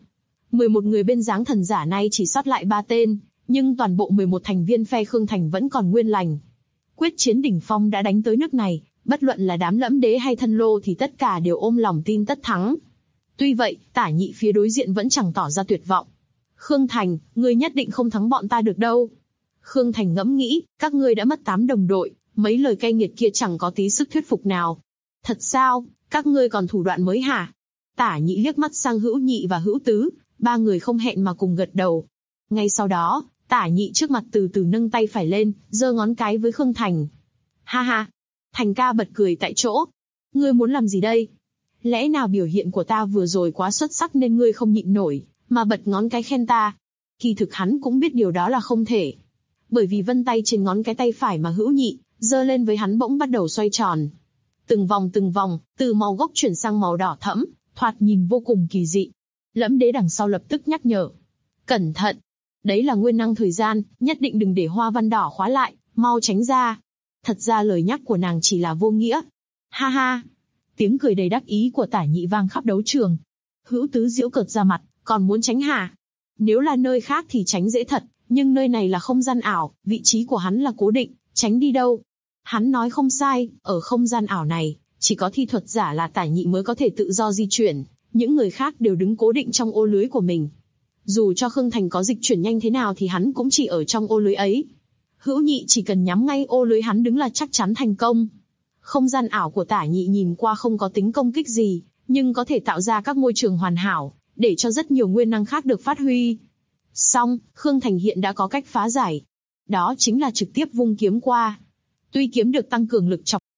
11 người bên dáng thần giả nay chỉ sót lại 3 tên, nhưng toàn bộ 11 thành viên phe Khương Thành vẫn còn nguyên lành. Quyết chiến đỉnh phong đã đánh tới nước này, bất luận là đám Lẫm Đế hay Thân Lô thì tất cả đều ôm lòng tin tất thắng. Tuy vậy, Tả Nhị phía đối diện vẫn chẳng tỏ ra tuyệt vọng. Khương Thành, ngươi nhất định không thắng bọn ta được đâu. Khương Thành ngẫm nghĩ, các ngươi đã mất 8 đồng đội, mấy lời cay nghiệt kia chẳng có tí sức thuyết phục nào. Thật sao, các ngươi còn thủ đoạn mới hả? Tả Nhị liếc mắt sang Hữu Nhị và Hữu Tứ, ba người không hẹn mà cùng gật đầu. Ngay sau đó, Tả Nhị trước mặt từ từ nâng tay phải lên, giơ ngón cái với Khương Thành. Ha ha! Thành ca bật cười tại chỗ. Ngươi muốn làm gì đây? Lẽ nào biểu hiện của ta vừa rồi quá xuất sắc nên ngươi không nhịn nổi, mà bật ngón cái khen ta? Kỳ thực hắn cũng biết điều đó là không thể. Bởi vì vân tay trên ngón cái tay phải mà Hữu Nhị giơ lên với hắn bỗng bắt đầu xoay tròn. Từng vòng, từ màu gốc chuyển sang màu đỏ thẫm, thoạt nhìn vô cùng kỳ dị. Lẫm Đế đằng sau lập tức nhắc nhở. Cẩn thận! Đấy là nguyên năng thời gian, nhất định đừng để hoa văn đỏ khóa lại, mau tránh ra. Thật ra lời nhắc của nàng chỉ là vô nghĩa. Ha ha! Tiếng cười đầy đắc ý của Tả Nhị vang khắp đấu trường. Hữu Tứ giễu cợt ra mặt, còn muốn tránh hả? Nếu là nơi khác thì tránh dễ thật, nhưng nơi này là không gian ảo, vị trí của hắn là cố định, tránh đi đâu? Hắn nói không sai, ở không gian ảo này, chỉ có thi thuật giả là Tả Nhị mới có thể tự do di chuyển, những người khác đều đứng cố định trong ô lưới của mình. Dù cho Khương Thành có dịch chuyển nhanh thế nào thì hắn cũng chỉ ở trong ô lưới ấy. Hữu Nhị chỉ cần nhắm ngay ô lưới hắn đứng là chắc chắn thành công. Không gian ảo của Tả Nhị nhìn qua không có tính công kích gì, nhưng có thể tạo ra các môi trường hoàn hảo, để cho rất nhiều nguyên năng khác được phát huy. Song, Khương Thành hiện đã có cách phá giải. Đó chính là trực tiếp vung kiếm qua. Tuy kiếm được tăng cường lực chọc.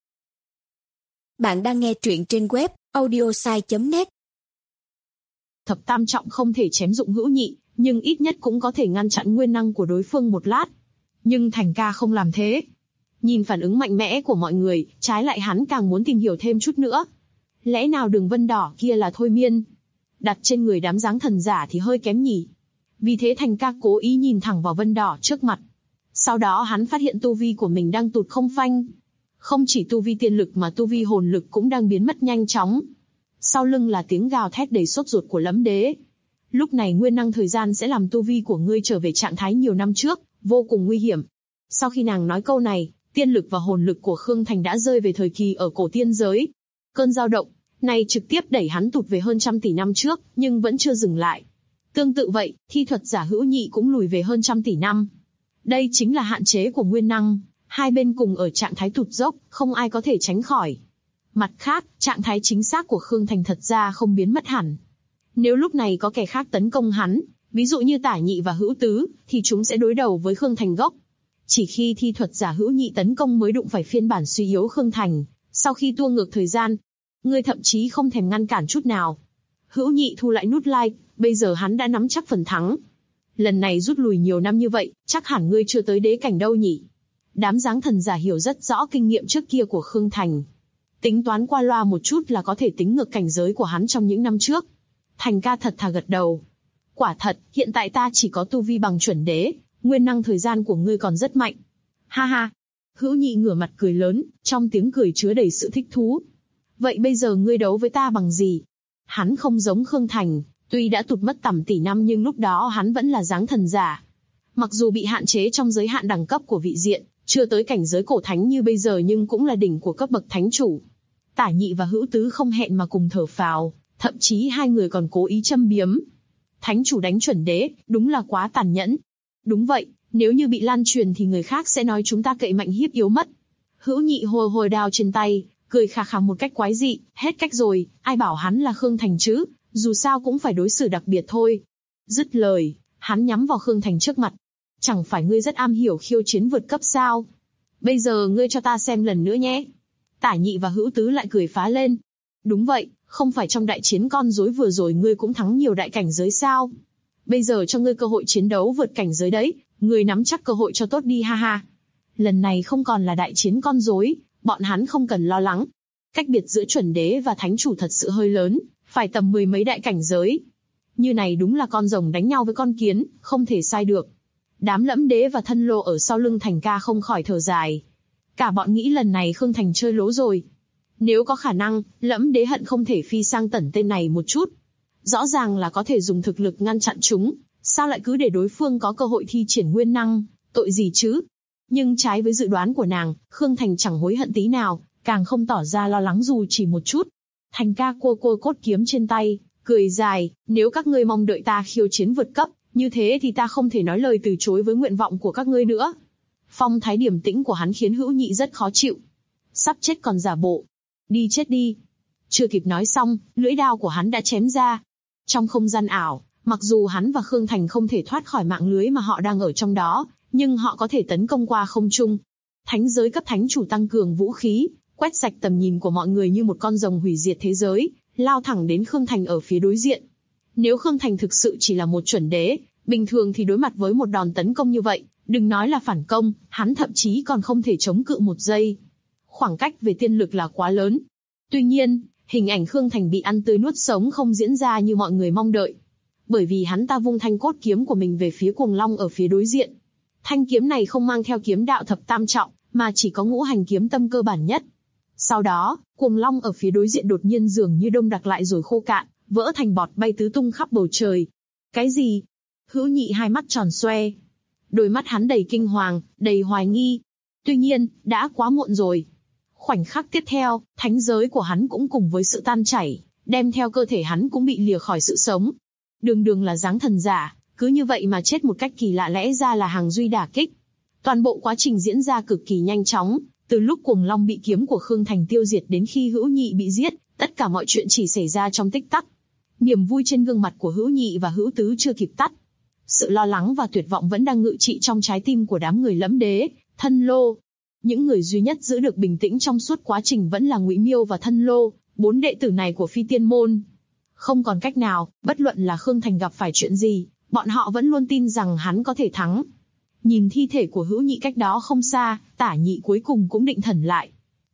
Bạn đang nghe truyện trên web audiosai.net. Thập tam trọng không thể chém dụng Hữu Nhị, nhưng ít nhất cũng có thể ngăn chặn nguyên năng của đối phương một lát. Nhưng Thành ca không làm thế. Nhìn phản ứng mạnh mẽ của mọi người, trái lại hắn càng muốn tìm hiểu thêm chút nữa. Lẽ nào đường vân đỏ kia là thôi miên? Đặt trên người đám dáng thần giả thì hơi kém nhỉ. Vì thế Thành ca cố ý nhìn thẳng vào vân đỏ trước mặt. Sau đó hắn phát hiện tu vi của mình đang tụt không phanh. Không chỉ tu vi tiên lực mà tu vi hồn lực cũng đang biến mất nhanh chóng. Sau lưng là tiếng gào thét đầy sốt ruột của Lẫm Đế. Lúc này nguyên năng thời gian sẽ làm tu vi của ngươi trở về trạng thái nhiều năm trước, vô cùng nguy hiểm. Sau khi nàng nói câu này, tiên lực và hồn lực của Khương Thành đã rơi về thời kỳ ở cổ tiên giới. Cơn dao động này trực tiếp đẩy hắn tụt về hơn 100 tỷ năm trước, nhưng vẫn chưa dừng lại. Tương tự vậy, thi thuật giả Hữu Nhị cũng lùi về hơn 100 tỷ năm. Đây chính là hạn chế của nguyên năng, hai bên cùng ở trạng thái tụt dốc, không ai có thể tránh khỏi. Mặt khác, trạng thái chính xác của Khương Thành thật ra không biến mất hẳn. Nếu lúc này có kẻ khác tấn công hắn, ví dụ như Tả Nhị và Hữu Tứ, thì chúng sẽ đối đầu với Khương Thành gốc. Chỉ khi thi thuật giả Hữu Nhị tấn công mới đụng phải phiên bản suy yếu Khương Thành, sau khi tua ngược thời gian, ngươi thậm chí không thèm ngăn cản chút nào. Hữu Nhị thu lại nút like, bây giờ hắn đã nắm chắc phần thắng. Lần này rút lùi nhiều năm như vậy, chắc hẳn ngươi chưa tới đế cảnh đâu nhỉ. Đám dáng thần giả hiểu rất rõ kinh nghiệm trước kia của Khương Thành. Tính toán qua loa một chút là có thể tính ngược cảnh giới của hắn trong những năm trước. Thành ca thật thà gật đầu. Quả thật, hiện tại ta chỉ có tu vi bằng chuẩn đế, nguyên năng thời gian của ngươi còn rất mạnh. Ha ha. Hữu Nhị ngửa mặt cười lớn, trong tiếng cười chứa đầy sự thích thú. Vậy bây giờ ngươi đấu với ta bằng gì? Hắn không giống Khương Thành, tuy đã tụt mất tầm tỷ năm nhưng lúc đó hắn vẫn là dáng thần giả. Mặc dù bị hạn chế trong giới hạn đẳng cấp của vị diện, chưa tới cảnh giới cổ thánh như bây giờ nhưng cũng là đỉnh của cấp bậc thánh chủ. Tả Nhị và Hữu Tứ không hẹn mà cùng thở phào, thậm chí hai người còn cố ý châm biếm. Thánh chủ đánh chuẩn đế, đúng là quá tàn nhẫn. Đúng vậy, nếu như bị lan truyền thì người khác sẽ nói chúng ta cậy mạnh hiếp yếu mất. Hữu Nhị hồi hồi đao trên tay, cười khà khà một cách quái dị, hết cách rồi, ai bảo hắn là Khương Thành chứ, dù sao cũng phải đối xử đặc biệt thôi. Dứt lời, hắn nhắm vào Khương Thành trước mặt. Chẳng phải ngươi rất am hiểu khiêu chiến vượt cấp sao? Bây giờ ngươi cho ta xem lần nữa nhé. Tả Nhị và Hữu Tứ lại cười phá lên. Đúng vậy, không phải trong đại chiến con rối vừa rồi ngươi cũng thắng nhiều đại cảnh giới sao? Bây giờ cho ngươi cơ hội chiến đấu vượt cảnh giới đấy, ngươi nắm chắc cơ hội cho tốt đi ha ha. Lần này không còn là đại chiến con rối, bọn hắn không cần lo lắng. Cách biệt giữa chuẩn đế và thánh chủ thật sự hơi lớn, phải tầm 10 mấy đại cảnh giới. Như này đúng là con rồng đánh nhau với con kiến, không thể sai được. Đám Lẫm Đế và Thân Lô ở sau lưng Thành ca không khỏi thở dài. Cả bọn nghĩ lần này Khương Thành chơi lố rồi. Nếu có khả năng, Lẫm Đế hận không thể phi sang tẩn tên này một chút. Rõ ràng là có thể dùng thực lực ngăn chặn chúng, sao lại cứ để đối phương có cơ hội thi triển nguyên năng, tội gì chứ? Nhưng trái với dự đoán của nàng, Khương Thành chẳng hối hận tí nào, càng không tỏ ra lo lắng dù chỉ một chút. Thành ca cua cốt kiếm trên tay, cười dài, nếu các ngươi mong đợi ta khiêu chiến vượt cấp, như thế thì ta không thể nói lời từ chối với nguyện vọng của các ngươi nữa. Phong thái điềm tĩnh của hắn khiến Hữu Nhị rất khó chịu. Sắp chết còn giả bộ. Đi chết đi. Chưa kịp nói xong, lưỡi đao của hắn đã chém ra. Trong không gian ảo, mặc dù hắn và Khương Thành không thể thoát khỏi mạng lưới mà họ đang ở trong đó, nhưng họ có thể tấn công qua không trung. Thánh giới cấp thánh chủ tăng cường vũ khí, quét sạch tầm nhìn của mọi người như một con rồng hủy diệt thế giới, lao thẳng đến Khương Thành ở phía đối diện. Nếu Khương Thành thực sự chỉ là một chuẩn đế, bình thường thì đối mặt với một đòn tấn công như vậy, đừng nói là phản công, hắn thậm chí còn không thể chống cự một giây. Khoảng cách về tiên lực là quá lớn. Tuy nhiên, hình ảnh Khương Thành bị ăn tươi nuốt sống không diễn ra như mọi người mong đợi. Bởi vì hắn ta vung thanh cốt kiếm của mình về phía Cuồng Long ở phía đối diện. Thanh kiếm này không mang theo kiếm đạo thập tam trọng, mà chỉ có ngũ hành kiếm tâm cơ bản nhất. Sau đó, Cuồng Long ở phía đối diện đột nhiên dường như đông đặc lại rồi khô cạn, vỡ thành bọt bay tứ tung khắp bầu trời. Cái gì? Hữu Nhị hai mắt tròn xoe. Đôi mắt hắn đầy kinh hoàng, đầy hoài nghi. Tuy nhiên, đã quá muộn rồi. Khoảnh khắc tiếp theo, thánh giới của hắn cũng cùng với sự tan chảy, đem theo cơ thể hắn cũng bị lìa khỏi sự sống. Đường đường là dáng thần giả, cứ như vậy mà chết một cách kỳ lạ, lẽ ra là hàng duy đả kích. Toàn bộ quá trình diễn ra cực kỳ nhanh chóng, từ lúc Cuồng Long bị kiếm của Khương Thành tiêu diệt đến khi Hữu Nhị bị giết, tất cả mọi chuyện chỉ xảy ra trong tích tắc. Niềm vui trên gương mặt của Hữu Nhị và Hữu Tứ chưa kịp tắt. Sự lo lắng và tuyệt vọng vẫn đang ngự trị trong trái tim của đám người Lẫm Đế, Thân Lô. Những người duy nhất giữ được bình tĩnh trong suốt quá trình vẫn là Ngụy Miêu và Thân Lô, 4 đệ tử này của Phi Tiên Môn. Không còn cách nào, bất luận là Khương Thành gặp phải chuyện gì, bọn họ vẫn luôn tin rằng hắn có thể thắng. Nhìn thi thể của Hữu Nhị cách đó không xa, Tả Nhị cuối cùng cũng định thần lại.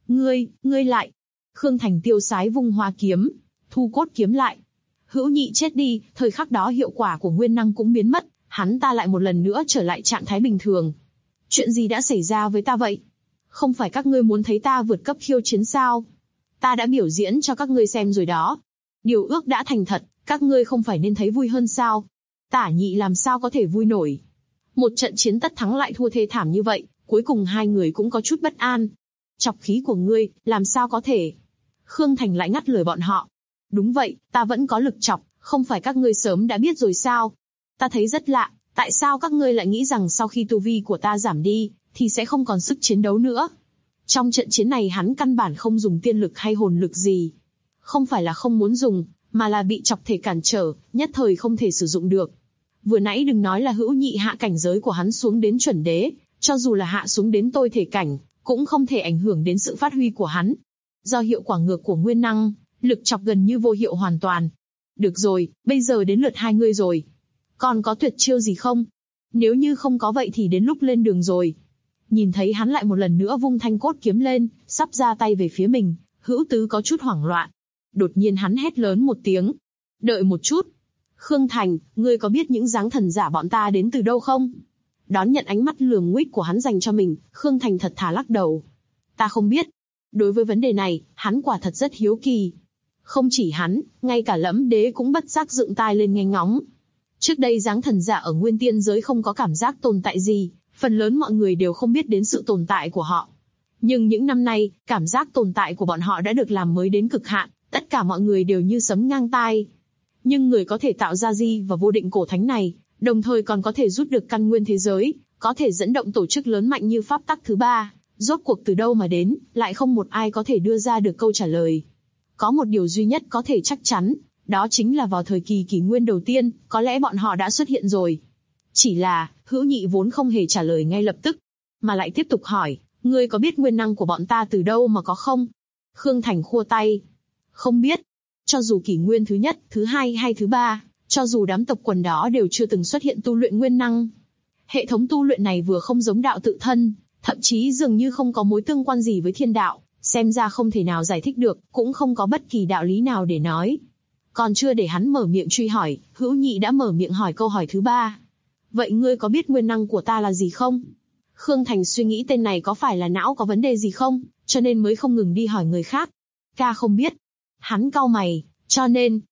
Ngươi lại. Khương Thành tiêu sái vung hoa kiếm, thu cốt kiếm lại. Hữu Nhị chết đi, thời khắc đó hiệu quả của nguyên năng cũng biến mất, hắn ta lại một lần nữa trở lại trạng thái bình thường. Chuyện gì đã xảy ra với ta vậy? Không phải các ngươi muốn thấy ta vượt cấp khiêu chiến sao? Ta đã biểu diễn cho các ngươi xem rồi đó. Điều ước đã thành thật, các ngươi không phải nên thấy vui hơn sao? Tả Nhị làm sao có thể vui nổi? Một trận chiến tất thắng lại thua thê thảm như vậy, cuối cùng hai người cũng có chút bất an. Chọc khí của ngươi, làm sao có thể? Khương Thành lại ngắt lời bọn họ. Đúng vậy, ta vẫn có lực chọc, không phải các ngươi sớm đã biết rồi sao? Ta thấy rất lạ, tại sao các ngươi lại nghĩ rằng sau khi tu vi của ta giảm đi, thì sẽ không còn sức chiến đấu nữa? Trong trận chiến này hắn căn bản không dùng tiên lực hay hồn lực gì. Không phải là không muốn dùng, mà là bị chọc thể cản trở, nhất thời không thể sử dụng được. Vừa nãy đừng nói là Hữu Nhị hạ cảnh giới của hắn xuống đến chuẩn đế, cho dù là hạ xuống đến tôi thể cảnh, cũng không thể ảnh hưởng đến sự phát huy của hắn. Do hiệu quả ngược của nguyên năng, lực chọc gần như vô hiệu hoàn toàn. Được rồi, bây giờ đến lượt hai ngươi rồi. Còn có tuyệt chiêu gì không? Nếu như không có vậy thì đến lúc lên đường rồi. Nhìn thấy hắn lại một lần nữa vung thanh cốt kiếm lên, sắp ra tay về phía mình, Hữu Tứ có chút hoảng loạn. Đột nhiên hắn hét lớn một tiếng. Đợi một chút. Khương Thành, ngươi có biết những dáng thần giả bọn ta đến từ đâu không? Đón nhận ánh mắt lườm nguýt của hắn dành cho mình, Khương Thành thật thà lắc đầu. Ta không biết. Đối với vấn đề này, hắn quả thật rất hiếu kỳ. Không chỉ hắn, ngay cả Lẫm Đế cũng bất giác dựng tai lên nghe ngóng. Trước đây dáng thần giả ở Nguyên Tiên giới không có cảm giác tồn tại gì, phần lớn mọi người đều không biết đến sự tồn tại của họ. Nhưng những năm nay, cảm giác tồn tại của bọn họ đã được làm mới đến cực hạn, tất cả mọi người đều như sấm ngang tai. Nhưng người có thể tạo ra di và vô định cổ thánh này, đồng thời còn có thể rút được căn nguyên thế giới, có thể dẫn động tổ chức lớn mạnh như pháp tắc thứ ba, rốt cuộc từ đâu mà đến, lại không một ai có thể đưa ra được câu trả lời. Có một điều duy nhất có thể chắc chắn, đó chính là vào thời kỳ kỷ nguyên đầu tiên, có lẽ bọn họ đã xuất hiện rồi. Chỉ là, Hữu Nhị vốn không hề trả lời ngay lập tức, mà lại tiếp tục hỏi, ngươi có biết nguyên năng của bọn ta từ đâu mà có không? Khương Thành khua tay. Không biết. Cho dù kỷ nguyên thứ nhất, thứ hai hay thứ ba, cho dù đám tộc quần đó đều chưa từng xuất hiện tu luyện nguyên năng. Hệ thống tu luyện này vừa không giống đạo tự thân, thậm chí dường như không có mối tương quan gì với thiên đạo, xem ra không thể nào giải thích được, cũng không có bất kỳ đạo lý nào để nói. Còn chưa để hắn mở miệng truy hỏi, Hữu Nhị đã mở miệng hỏi câu hỏi thứ ba. Vậy ngươi có biết nguyên năng của ta là gì không? Khương Thành suy nghĩ tên này có phải là não có vấn đề gì không, cho nên mới không ngừng đi hỏi người khác. Ca không biết. Hắn cau mày, cho nên.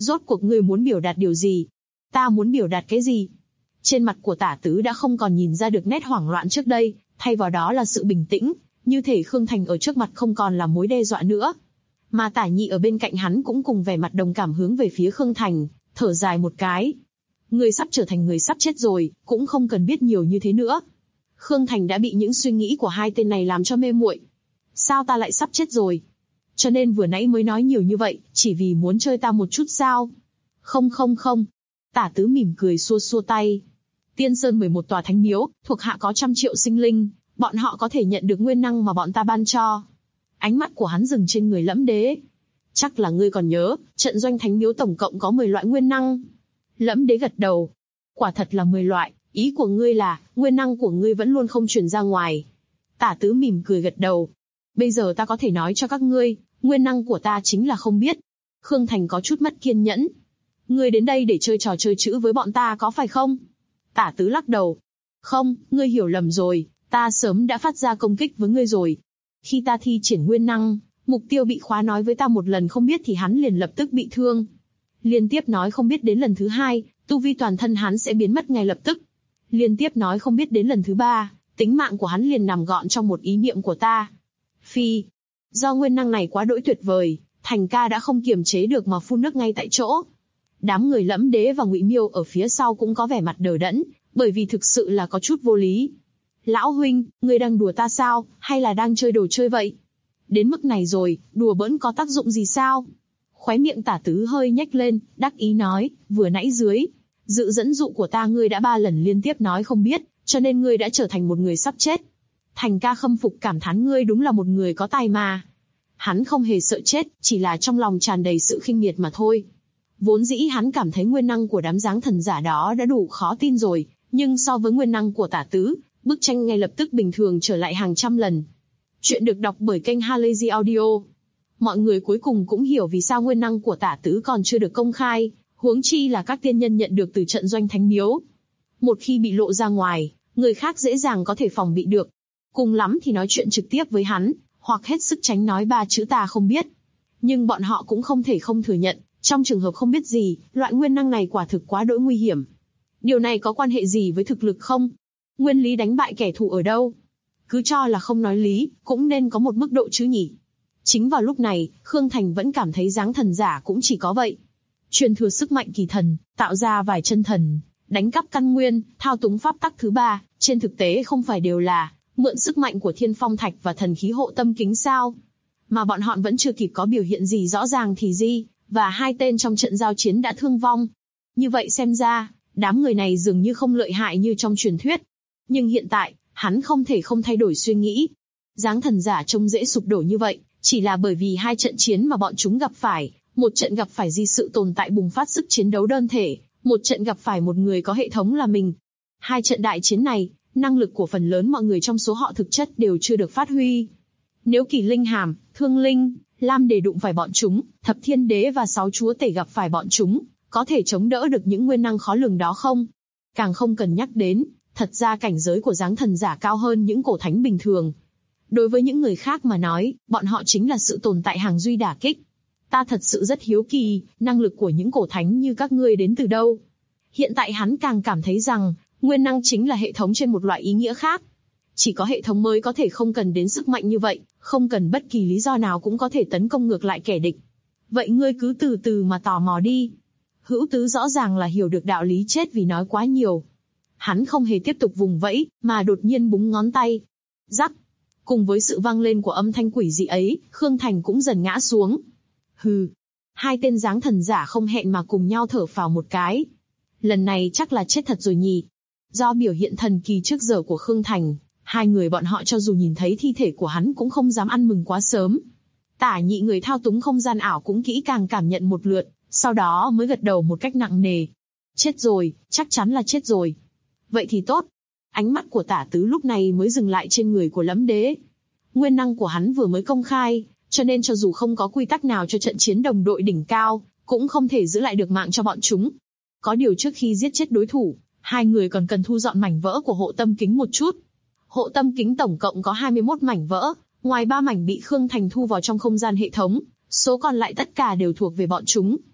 Rốt cuộc ngươi muốn biểu đạt điều gì? Ta muốn biểu đạt cái gì? Trên mặt của Tả Tứ đã không còn nhìn ra được nét hoảng loạn trước đây, thay vào đó là sự bình tĩnh, như thể Khương Thành ở trước mặt không còn là mối đe dọa nữa. Mà Tả Nhị ở bên cạnh hắn cũng cùng vẻ mặt đồng cảm hướng về phía Khương Thành, thở dài một cái. Người sắp trở thành người sắp chết rồi, cũng không cần biết nhiều như thế nữa. Khương Thành đã bị những suy nghĩ của hai tên này làm cho mê muội. Sao ta lại sắp chết rồi? Cho nên vừa nãy mới nói nhiều như vậy, chỉ vì muốn chơi ta một chút sao? Không. Tả Tứ mỉm cười xua xua tay. Tiên Sơn 11 tòa thánh miếu, thuộc hạ có 100 triệu sinh linh, bọn họ có thể nhận được nguyên năng mà bọn ta ban cho. Ánh mắt của hắn dừng trên người Lẫm Đế. Chắc là ngươi còn nhớ, trận doanh thánh miếu tổng cộng có 10 loại nguyên năng. Lẫm Đế gật đầu. Quả thật là 10 loại, ý của ngươi là, nguyên năng của ngươi vẫn luôn không truyền ra ngoài. Tả Tứ mỉm cười gật đầu. Bây giờ ta có thể nói cho các ngươi, nguyên năng của ta chính là không biết. Khương Thành có chút mất kiên nhẫn. Ngươi đến đây để chơi trò chơi chữ với bọn ta có phải không? Tả Tứ lắc đầu. Không, ngươi hiểu lầm rồi, ta sớm đã phát ra công kích với ngươi rồi. Khi ta thi triển nguyên năng, mục tiêu bị khóa nói với ta một lần không biết thì hắn liền lập tức bị thương. Liên tiếp nói không biết đến lần thứ hai, tu vi toàn thân hắn sẽ biến mất ngay lập tức. Liên tiếp nói không biết đến lần thứ ba, tính mạng của hắn liền nằm gọn trong một ý niệm của ta. Phi. Do nguyên năng này quá đỗi tuyệt vời, Thành ca đã không kiềm chế được mà phun nước ngay tại chỗ. Đám người Lẫm Đế và Ngụy Miêu ở phía sau cũng có vẻ mặt đờ đẫn, bởi vì thực sự là có chút vô lý. Lão huynh, ngươi đang đùa ta sao, hay là đang chơi đồ chơi vậy? Đến mức này rồi, đùa bỡn có tác dụng gì sao? Khóe miệng Tả Tứ hơi nhếch lên, đắc ý nói, vừa nãy dưới dự dẫn dụ của ta ngươi đã 3 lần liên tiếp nói không biết, cho nên ngươi đã trở thành một người sắp chết. Thành ca khâm phục cảm thán ngươi đúng là một người có tài mà. Hắn không hề sợ chết, chỉ là trong lòng tràn đầy sự khinh miệt mà thôi. Vốn dĩ hắn cảm thấy nguyên năng của đám giáng thần giả đó đã đủ khó tin rồi, nhưng so với nguyên năng của Tả Tứ, bức tranh ngay lập tức bình thường trở lại hàng trăm lần. Chuyện được đọc bởi kênh Halazy Audio. Mọi người cuối cùng cũng hiểu vì sao nguyên năng của Tả Tứ còn chưa được công khai, huống chi là các tiên nhân nhận được từ trận doanh thánh miếu. Một khi bị lộ ra ngoài, người khác dễ dàng có thể phòng bị được. Cùng lắm thì nói chuyện trực tiếp với hắn, hoặc hết sức tránh nói 3 chữ ta không biết. Nhưng bọn họ cũng không thể không thừa nhận, trong trường hợp không biết gì, loại nguyên năng này quả thực quá đỗi nguy hiểm. Điều này có quan hệ gì với thực lực không? Nguyên lý đánh bại kẻ thù ở đâu? Cứ cho là không nói lý, cũng nên có một mức độ chứ nhỉ? Chính vào lúc này, Khương Thành vẫn cảm thấy giáng thần giả cũng chỉ có vậy. Truyền thừa sức mạnh kỳ thần, tạo ra vài chân thần, đánh cắp căn nguyên, thao túng pháp tắc thứ 3, trên thực tế không phải đều là mượn sức mạnh của Thiên Phong Thạch và thần khí Hộ Tâm Kính sao? Mà bọn họ vẫn chưa kịp có biểu hiện gì rõ ràng thì Di và 2 tên trong trận giao chiến đã thương vong. Như vậy xem ra, đám người này dường như không lợi hại như trong truyền thuyết. Nhưng hiện tại, hắn không thể không thay đổi suy nghĩ. Giáng thần giả trông dễ sụp đổ như vậy, chỉ là bởi vì 2 trận chiến mà bọn chúng gặp phải. Một trận gặp phải Di sự tồn tại bùng phát sức chiến đấu đơn thể, một trận gặp phải một người có hệ thống là mình. 2 trận đại chiến này, năng lực của phần lớn mọi người trong số họ thực chất đều chưa được phát huy. Nếu Kỳ Linh Hàm, Thương Linh, Lam Đề đụng phải bọn chúng, Thập Thiên Đế và 6 chúa tể gặp phải bọn chúng, có thể chống đỡ được những nguyên năng khó lường đó không? Càng không cần nhắc đến, thật ra cảnh giới của giáng thần giả cao hơn những cổ thánh bình thường. Đối với những người khác mà nói, bọn họ chính là sự tồn tại hàng duy đả kích. Ta thật sự rất hiếu kỳ, năng lực của những cổ thánh như các ngươi đến từ đâu? Hiện tại hắn càng cảm thấy rằng, nguyên năng chính là hệ thống trên một loại ý nghĩa khác. Chỉ có hệ thống mới có thể không cần đến sức mạnh như vậy, không cần bất kỳ lý do nào cũng có thể tấn công ngược lại kẻ địch. Vậy ngươi cứ từ từ mà tò mò đi. Hữu Tứ rõ ràng là hiểu được đạo lý chết vì nói quá nhiều. Hắn không hề tiếp tục vùng vẫy, mà đột nhiên búng ngón tay. Rắc. Cùng với sự vang lên của âm thanh quỷ dị ấy, Khương Thành cũng dần ngã xuống. Hừ. 2 tên giáng thần giả không hẹn mà cùng nhau thở phào một cái. Lần này chắc là chết thật rồi nhỉ. Do biểu hiện thần kỳ trước giờ của Khương Thành, 2 người bọn họ cho dù nhìn thấy thi thể của hắn cũng không dám ăn mừng quá sớm. Tả Nhị người thao túng không gian ảo cũng kỹ càng cảm nhận một lượt, sau đó mới gật đầu một cách nặng nề. Chết rồi, chắc chắn là chết rồi. Vậy thì tốt. Ánh mắt của Tả Tứ lúc này mới dừng lại trên người của Lẫm Đế. Nguyên năng của hắn vừa mới công khai, cho nên cho dù không có quy tắc nào cho trận chiến đồng đội đỉnh cao, cũng không thể giữ lại được mạng cho bọn chúng. Có điều trước khi giết chết đối thủ, 2 người còn cần thu dọn mảnh vỡ của Hộ Tâm Kính một chút. Hộ Tâm Kính tổng cộng có 21 mảnh vỡ, ngoài 3 mảnh bị Khương Thành thu vào trong không gian hệ thống, số còn lại tất cả đều thuộc về bọn chúng.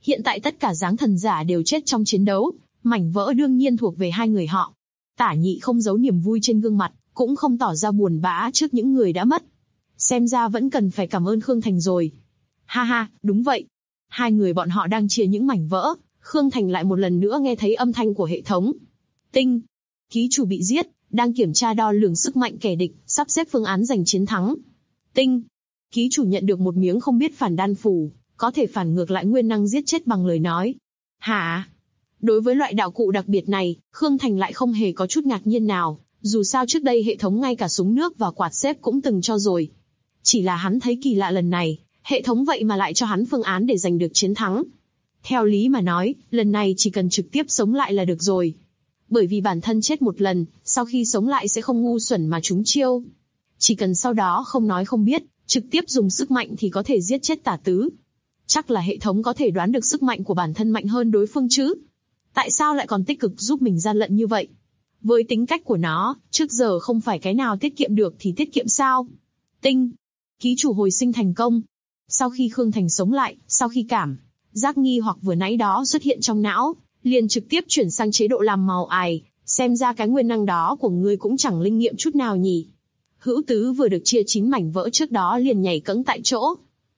Hiện tại tất cả giáng thần giả đều chết trong chiến đấu, mảnh vỡ đương nhiên thuộc về hai người họ. Tả Nhị không giấu niềm vui trên gương mặt, cũng không tỏ ra buồn bã trước những người đã mất. Xem ra vẫn cần phải cảm ơn Khương Thành rồi. Ha ha, đúng vậy. Hai người bọn họ đang chia những mảnh vỡ, Khương Thành lại một lần nữa nghe thấy âm thanh của hệ thống. Tinh. Ký chủ bị giết, đang kiểm tra đo lường sức mạnh kẻ địch, sắp xếp phương án giành chiến thắng. Tinh. Ký chủ nhận được một miếng không biết phản đan phù, có thể phản ngược lại nguyên năng giết chết bằng lời nói. Hả? Đối với loại đạo cụ đặc biệt này, Khương Thành lại không hề có chút ngạc nhiên nào, dù sao trước đây hệ thống ngay cả súng nước và quạt xếp cũng từng cho rồi. Chỉ là hắn thấy kỳ lạ lần này, hệ thống vậy mà lại cho hắn phương án để giành được chiến thắng. Theo lý mà nói, lần này chỉ cần trực tiếp sống lại là được rồi. Bởi vì bản thân chết một lần, sau khi sống lại sẽ không ngu xuẩn mà trúng chiêu. Chỉ cần sau đó không nói không biết, trực tiếp dùng sức mạnh thì có thể giết chết Tả Tứ. Chắc là hệ thống có thể đoán được sức mạnh của bản thân mạnh hơn đối phương chứ. Tại sao lại còn tích cực giúp mình gian lận như vậy? Với tính cách của nó, trước giờ không phải cái nào tiết kiệm được thì tiết kiệm sao? Tinh. Ký chủ hồi sinh thành công. Sau khi Khương Thành sống lại, sau khi cảm giác nghi hoặc vừa nãy đó xuất hiện trong não, liền trực tiếp chuyển sang chế độ làm màu ải, xem ra cái nguyên năng đó của ngươi cũng chẳng linh nghiệm chút nào nhỉ. Hữu Tứ vừa được chia 9 mảnh vỡ trước đó liền nhảy cẫng tại chỗ.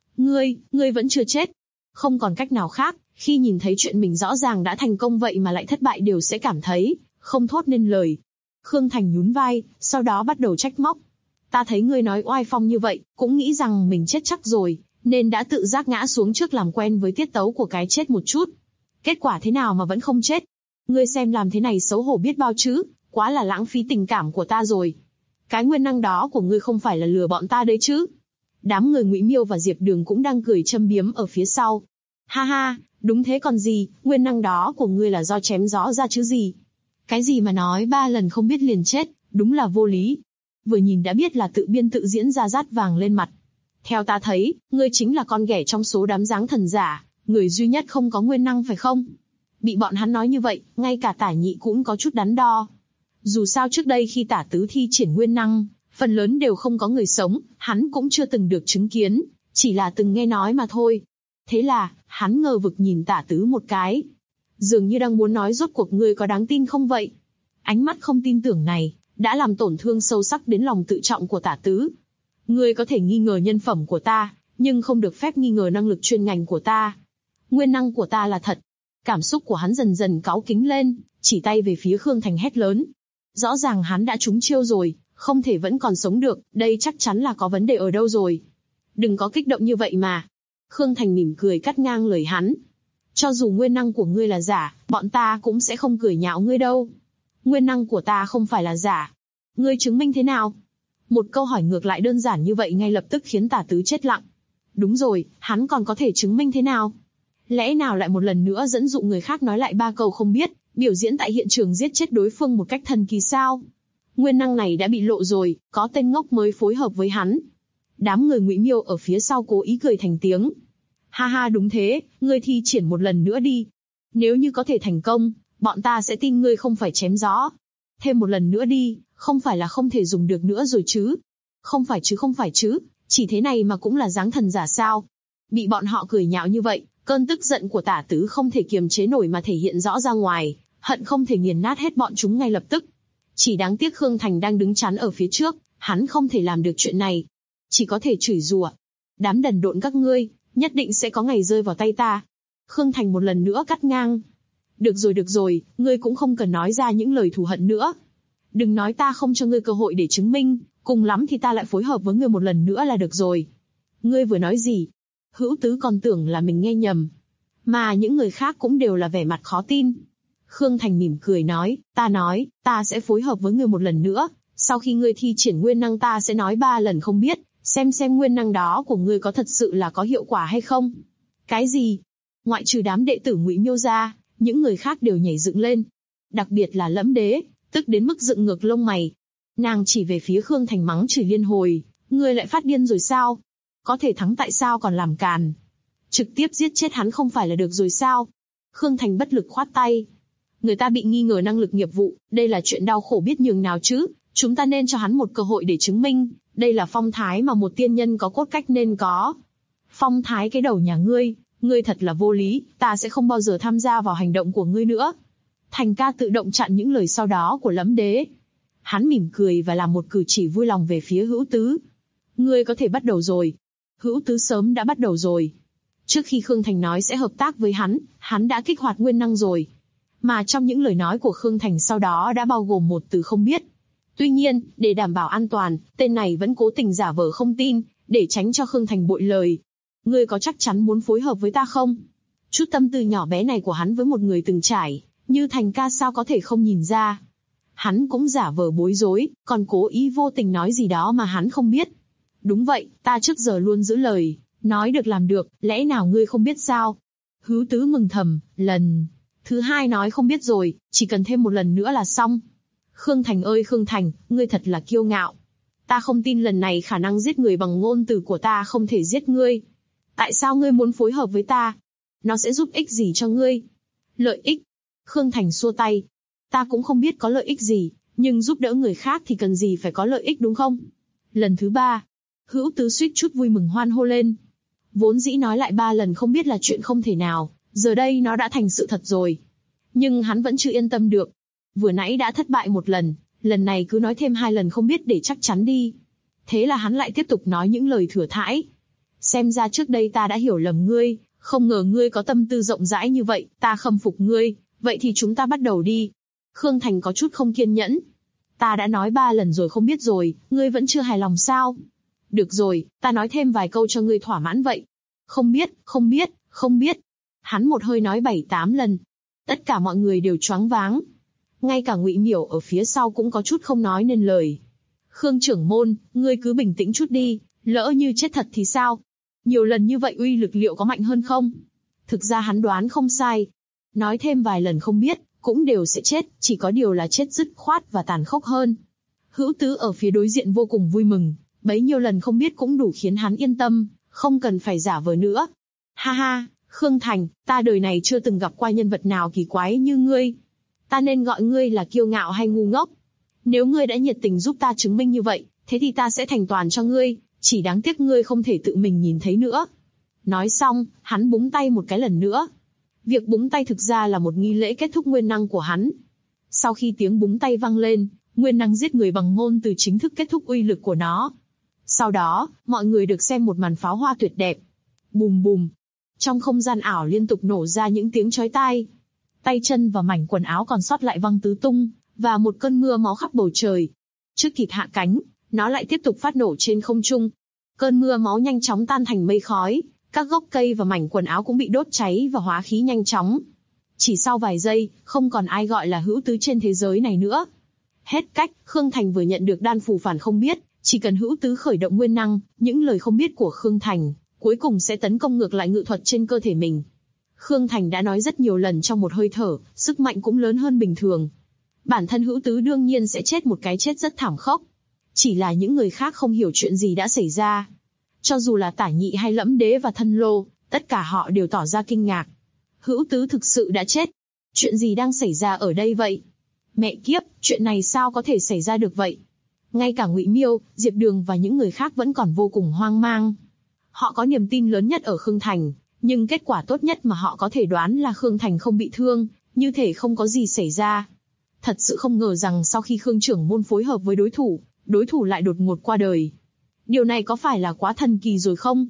Ngươi vẫn chưa chết. Không còn cách nào khác, khi nhìn thấy chuyện mình rõ ràng đã thành công vậy mà lại thất bại đều sẽ cảm thấy không thốt nên lời. Khương Thành nhún vai, sau đó bắt đầu trách móc. Ta thấy ngươi nói oai phong như vậy, cũng nghĩ rằng mình chết chắc rồi, nên đã tự giác ngã xuống trước làm quen với tiết tấu của cái chết một chút. Kết quả thế nào mà vẫn không chết? Ngươi xem làm thế này xấu hổ biết bao chứ, quá là lãng phí tình cảm của ta rồi. Cái nguyên năng đó của ngươi không phải là lừa bọn ta đấy chứ? Đám người Ngụy Miêu và Diệp Đường cũng đang cười châm biếm ở phía sau. Ha ha, đúng thế còn gì, nguyên năng đó của ngươi là do chém gió ra chứ gì. Cái gì mà nói 3 lần không biết liền chết, đúng là vô lý. Vừa nhìn đã biết là tự biên tự diễn ra rát vàng lên mặt. Theo ta thấy, ngươi chính là con ghẻ trong số đám giáng thần giả, người duy nhất không có nguyên năng phải không? Bị bọn hắn nói như vậy, ngay cả Tả Nhị cũng có chút đắn đo. Dù sao trước đây khi Tả Tứ thi triển nguyên năng, phần lớn đều không có người sống, hắn cũng chưa từng được chứng kiến, chỉ là từng nghe nói mà thôi. Thế là, hắn ngờ vực nhìn Tả Tứ một cái. Dường như đang muốn nói rốt cuộc ngươi có đáng tin không vậy? Ánh mắt không tin tưởng này, đã làm tổn thương sâu sắc đến lòng tự trọng của Tả Tứ. Ngươi có thể nghi ngờ nhân phẩm của ta, nhưng không được phép nghi ngờ năng lực chuyên ngành của ta. Nguyên năng của ta là thật. Cảm xúc của hắn dần dần cáu kính lên, chỉ tay về phía Khương Thành hét lớn. Rõ ràng hắn đã trúng chiêu rồi, không thể vẫn còn sống được, đây chắc chắn là có vấn đề ở đâu rồi. Đừng có kích động như vậy mà. Khương Thành mỉm cười cắt ngang lời hắn. Cho dù nguyên năng của ngươi là giả, bọn ta cũng sẽ không cười nhạo ngươi đâu. Nguyên năng của ta không phải là giả. Ngươi chứng minh thế nào? Một câu hỏi ngược lại đơn giản như vậy ngay lập tức khiến Tả Tứ chết lặng. Đúng rồi, hắn còn có thể chứng minh thế nào? Lẽ nào lại một lần nữa dẫn dụ người khác nói lại 3 câu không biết, biểu diễn tại hiện trường giết chết đối phương một cách thần kỳ sao? Nguyên năng này đã bị lộ rồi, có tên ngốc mới phối hợp với hắn. Đám người Ngụy Miêu ở phía sau cố ý cười thành tiếng. Ha ha đúng thế, ngươi thi triển một lần nữa đi. Nếu như có thể thành công, bọn ta sẽ tin ngươi không phải chém gió. Thêm một lần nữa đi, không phải là không thể dùng được nữa rồi chứ. Không phải chứ, chỉ thế này mà cũng là giáng thần giả sao. Bị bọn họ cười nhạo như vậy, cơn tức giận của Tả Tứ không thể kiềm chế nổi mà thể hiện rõ ra ngoài, hận không thể nghiền nát hết bọn chúng ngay lập tức. Chỉ đáng tiếc Khương Thành đang đứng chắn ở phía trước, hắn không thể làm được chuyện này. Chỉ có thể chửi rủa. Đám đần độn các ngươi, nhất định sẽ có ngày rơi vào tay ta. Khương Thành một lần nữa cắt ngang. Được rồi, ngươi cũng không cần nói ra những lời thù hận nữa. Đừng nói ta không cho ngươi cơ hội để chứng minh, cùng lắm thì ta lại phối hợp với ngươi một lần nữa là được rồi. Ngươi vừa nói gì? Hữu Tứ còn tưởng là mình nghe nhầm. Mà những người khác cũng đều là vẻ mặt khó tin. Khương Thành mỉm cười nói, ta sẽ phối hợp với ngươi một lần nữa, sau khi ngươi thi triển nguyên năng ta sẽ nói 3 lần không biết, xem nguyên năng đó của ngươi có thật sự là có hiệu quả hay không. Cái gì? Ngoại trừ đám đệ tử Ngụy Miêu ra, những người khác đều nhảy dựng lên. Đặc biệt là Lẫm Đế, tức đến mức dựng ngược lông mày. Nàng chỉ về phía Khương Thành mắng chửi liên hồi, ngươi lại phát điên rồi sao? Có thể thắng tại sao còn làm càn? Trực tiếp giết chết hắn không phải là được rồi sao? Khương Thành bất lực khoát tay. Người ta bị nghi ngờ năng lực nghiệp vụ, đây là chuyện đau khổ biết nhường nào chứ, chúng ta nên cho hắn một cơ hội để chứng minh, đây là phong thái mà một tiên nhân có cốt cách nên có. Phong thái cái đầu nhà ngươi, Ngươi thật là vô lý, ta sẽ không bao giờ tham gia vào hành động của ngươi nữa. Thành ca tự động chặn những lời sau đó của Lẫm Đế. Hắn mỉm cười và làm một cử chỉ vui lòng về phía Hữu Tứ. Ngươi có thể bắt đầu rồi. Hữu Tứ sớm đã bắt đầu rồi. Trước khi Khương Thành nói sẽ hợp tác với hắn đã kích hoạt nguyên năng rồi. Mà trong những lời nói của Khương Thành sau đó đã bao gồm một từ không biết. Tuy nhiên, để đảm bảo an toàn, tên này vẫn cố tình giả vờ không tin, để tránh cho Khương Thành bội lời. Ngươi có chắc chắn muốn phối hợp với ta không? Chút tâm tư nhỏ bé này của hắn với một người từng trải, như Thành ca sao có thể không nhìn ra. Hắn cũng giả vờ bối rối, còn cố ý vô tình nói gì đó mà hắn không biết. Đúng vậy, ta trước giờ luôn giữ lời, nói được làm được, lẽ nào ngươi không biết sao? Hữu Tứ mừng thầm, lần thứ hai nói không biết rồi, chỉ cần thêm một lần nữa là xong. Khương Thành ơi Khương Thành, ngươi thật là kiêu ngạo. Ta không tin lần này khả năng giết người bằng ngôn từ của ta không thể giết ngươi. Tại sao ngươi muốn phối hợp với ta? Nó sẽ giúp ích gì cho ngươi? Lợi ích? Khương Thành xua tay. Ta cũng không biết có lợi ích gì, nhưng giúp đỡ người khác thì cần gì phải có lợi ích đúng không? Lần thứ ba, Hữu Tứ suýt chút vui mừng hoan hô lên. Vốn dĩ nói lại 3 lần không biết là chuyện không thể nào, giờ đây nó đã thành sự thật rồi. Nhưng hắn vẫn chưa yên tâm được. Vừa nãy đã thất bại 1 lần, lần này cứ nói thêm 2 lần không biết để chắc chắn đi. Thế là hắn lại tiếp tục nói những lời thừa thãi. Xem ra trước đây ta đã hiểu lầm ngươi, không ngờ ngươi có tâm tư rộng rãi như vậy, ta khâm phục ngươi, vậy thì chúng ta bắt đầu đi. Khương Thành có chút không kiên nhẫn. Ta đã nói 3 lần rồi không biết rồi, ngươi vẫn chưa hài lòng sao? Được rồi, ta nói thêm vài câu cho ngươi thỏa mãn vậy. Không biết, không biết, không biết. Hắn một hơi nói 7-8 lần. Tất cả mọi người đều choáng váng. Ngay cả Ngụy Miểu ở phía sau cũng có chút không nói nên lời. Khương trưởng môn, ngươi cứ bình tĩnh chút đi, lỡ như chết thật thì sao? Nhiều lần như vậy uy lực liệu có mạnh hơn không? Thực ra hắn đoán không sai. Nói thêm vài lần không biết, cũng đều sẽ chết, chỉ có điều là chết dứt khoát và tàn khốc hơn. Hữu Tứ ở phía đối diện vô cùng vui mừng, bấy nhiêu lần không biết cũng đủ khiến hắn yên tâm, không cần phải giả vờ nữa. Ha ha, Khương Thành, ta đời này chưa từng gặp qua nhân vật nào kỳ quái như ngươi. Ta nên gọi ngươi là kiêu ngạo hay ngu ngốc? Nếu ngươi đã nhiệt tình giúp ta chứng minh như vậy, thế thì ta sẽ thành toàn cho ngươi, chỉ đáng tiếc ngươi không thể tự mình nhìn thấy nữa. Nói xong, hắn búng tay một cái lần nữa. Việc búng tay thực ra là một nghi lễ kết thúc nguyên năng của hắn. Sau khi tiếng búng tay vang lên, nguyên năng giết người bằng ngôn từ chính thức kết thúc uy lực của nó. Sau đó, mọi người được xem một màn pháo hoa tuyệt đẹp. Bùm bùm. Trong không gian ảo liên tục nổ ra những tiếng chói tai. Tay chân và mảnh quần áo còn sót lại văng tứ tung, và một cơn mưa máu khắp bầu trời. Trước kịp hạ cánh, nó lại tiếp tục phát nổ trên không trung. Cơn mưa máu nhanh chóng tan thành mây khói, các gốc cây và mảnh quần áo cũng bị đốt cháy và hóa khí nhanh chóng. Chỉ sau vài giây, không còn ai gọi là Hữu Tứ trên thế giới này nữa. Hết cách, Khương Thành vừa nhận được đan phù phản không biết, chỉ cần Hữu Tứ khởi động nguyên năng, những lời không biết của Khương Thành, cuối cùng sẽ tấn công ngược lại ngự thuật trên cơ thể mình. Khương Thành đã nói rất nhiều lần trong một hơi thở, sức mạnh cũng lớn hơn bình thường. Bản thân Hữu Tứ đương nhiên sẽ chết một cái chết rất thảm khốc. Chỉ là những người khác không hiểu chuyện gì đã xảy ra. Cho dù là Tả Nhị hay Lẫm Đế và Thân Lô, tất cả họ đều tỏ ra kinh ngạc. Hữu Tứ thực sự đã chết. Chuyện gì đang xảy ra ở đây vậy? Mẹ kiếp, chuyện này sao có thể xảy ra được vậy? Ngay cả Ngụy Miêu, Diệp Đường và những người khác vẫn còn vô cùng hoang mang. Họ có niềm tin lớn nhất ở Khương Thành, nhưng kết quả tốt nhất mà họ có thể đoán là Khương Thành không bị thương, như thể không có gì xảy ra. Thật sự không ngờ rằng sau khi Khương trưởng môn phối hợp với đối thủ lại đột ngột qua đời. Điều này có phải là quá thần kỳ rồi không?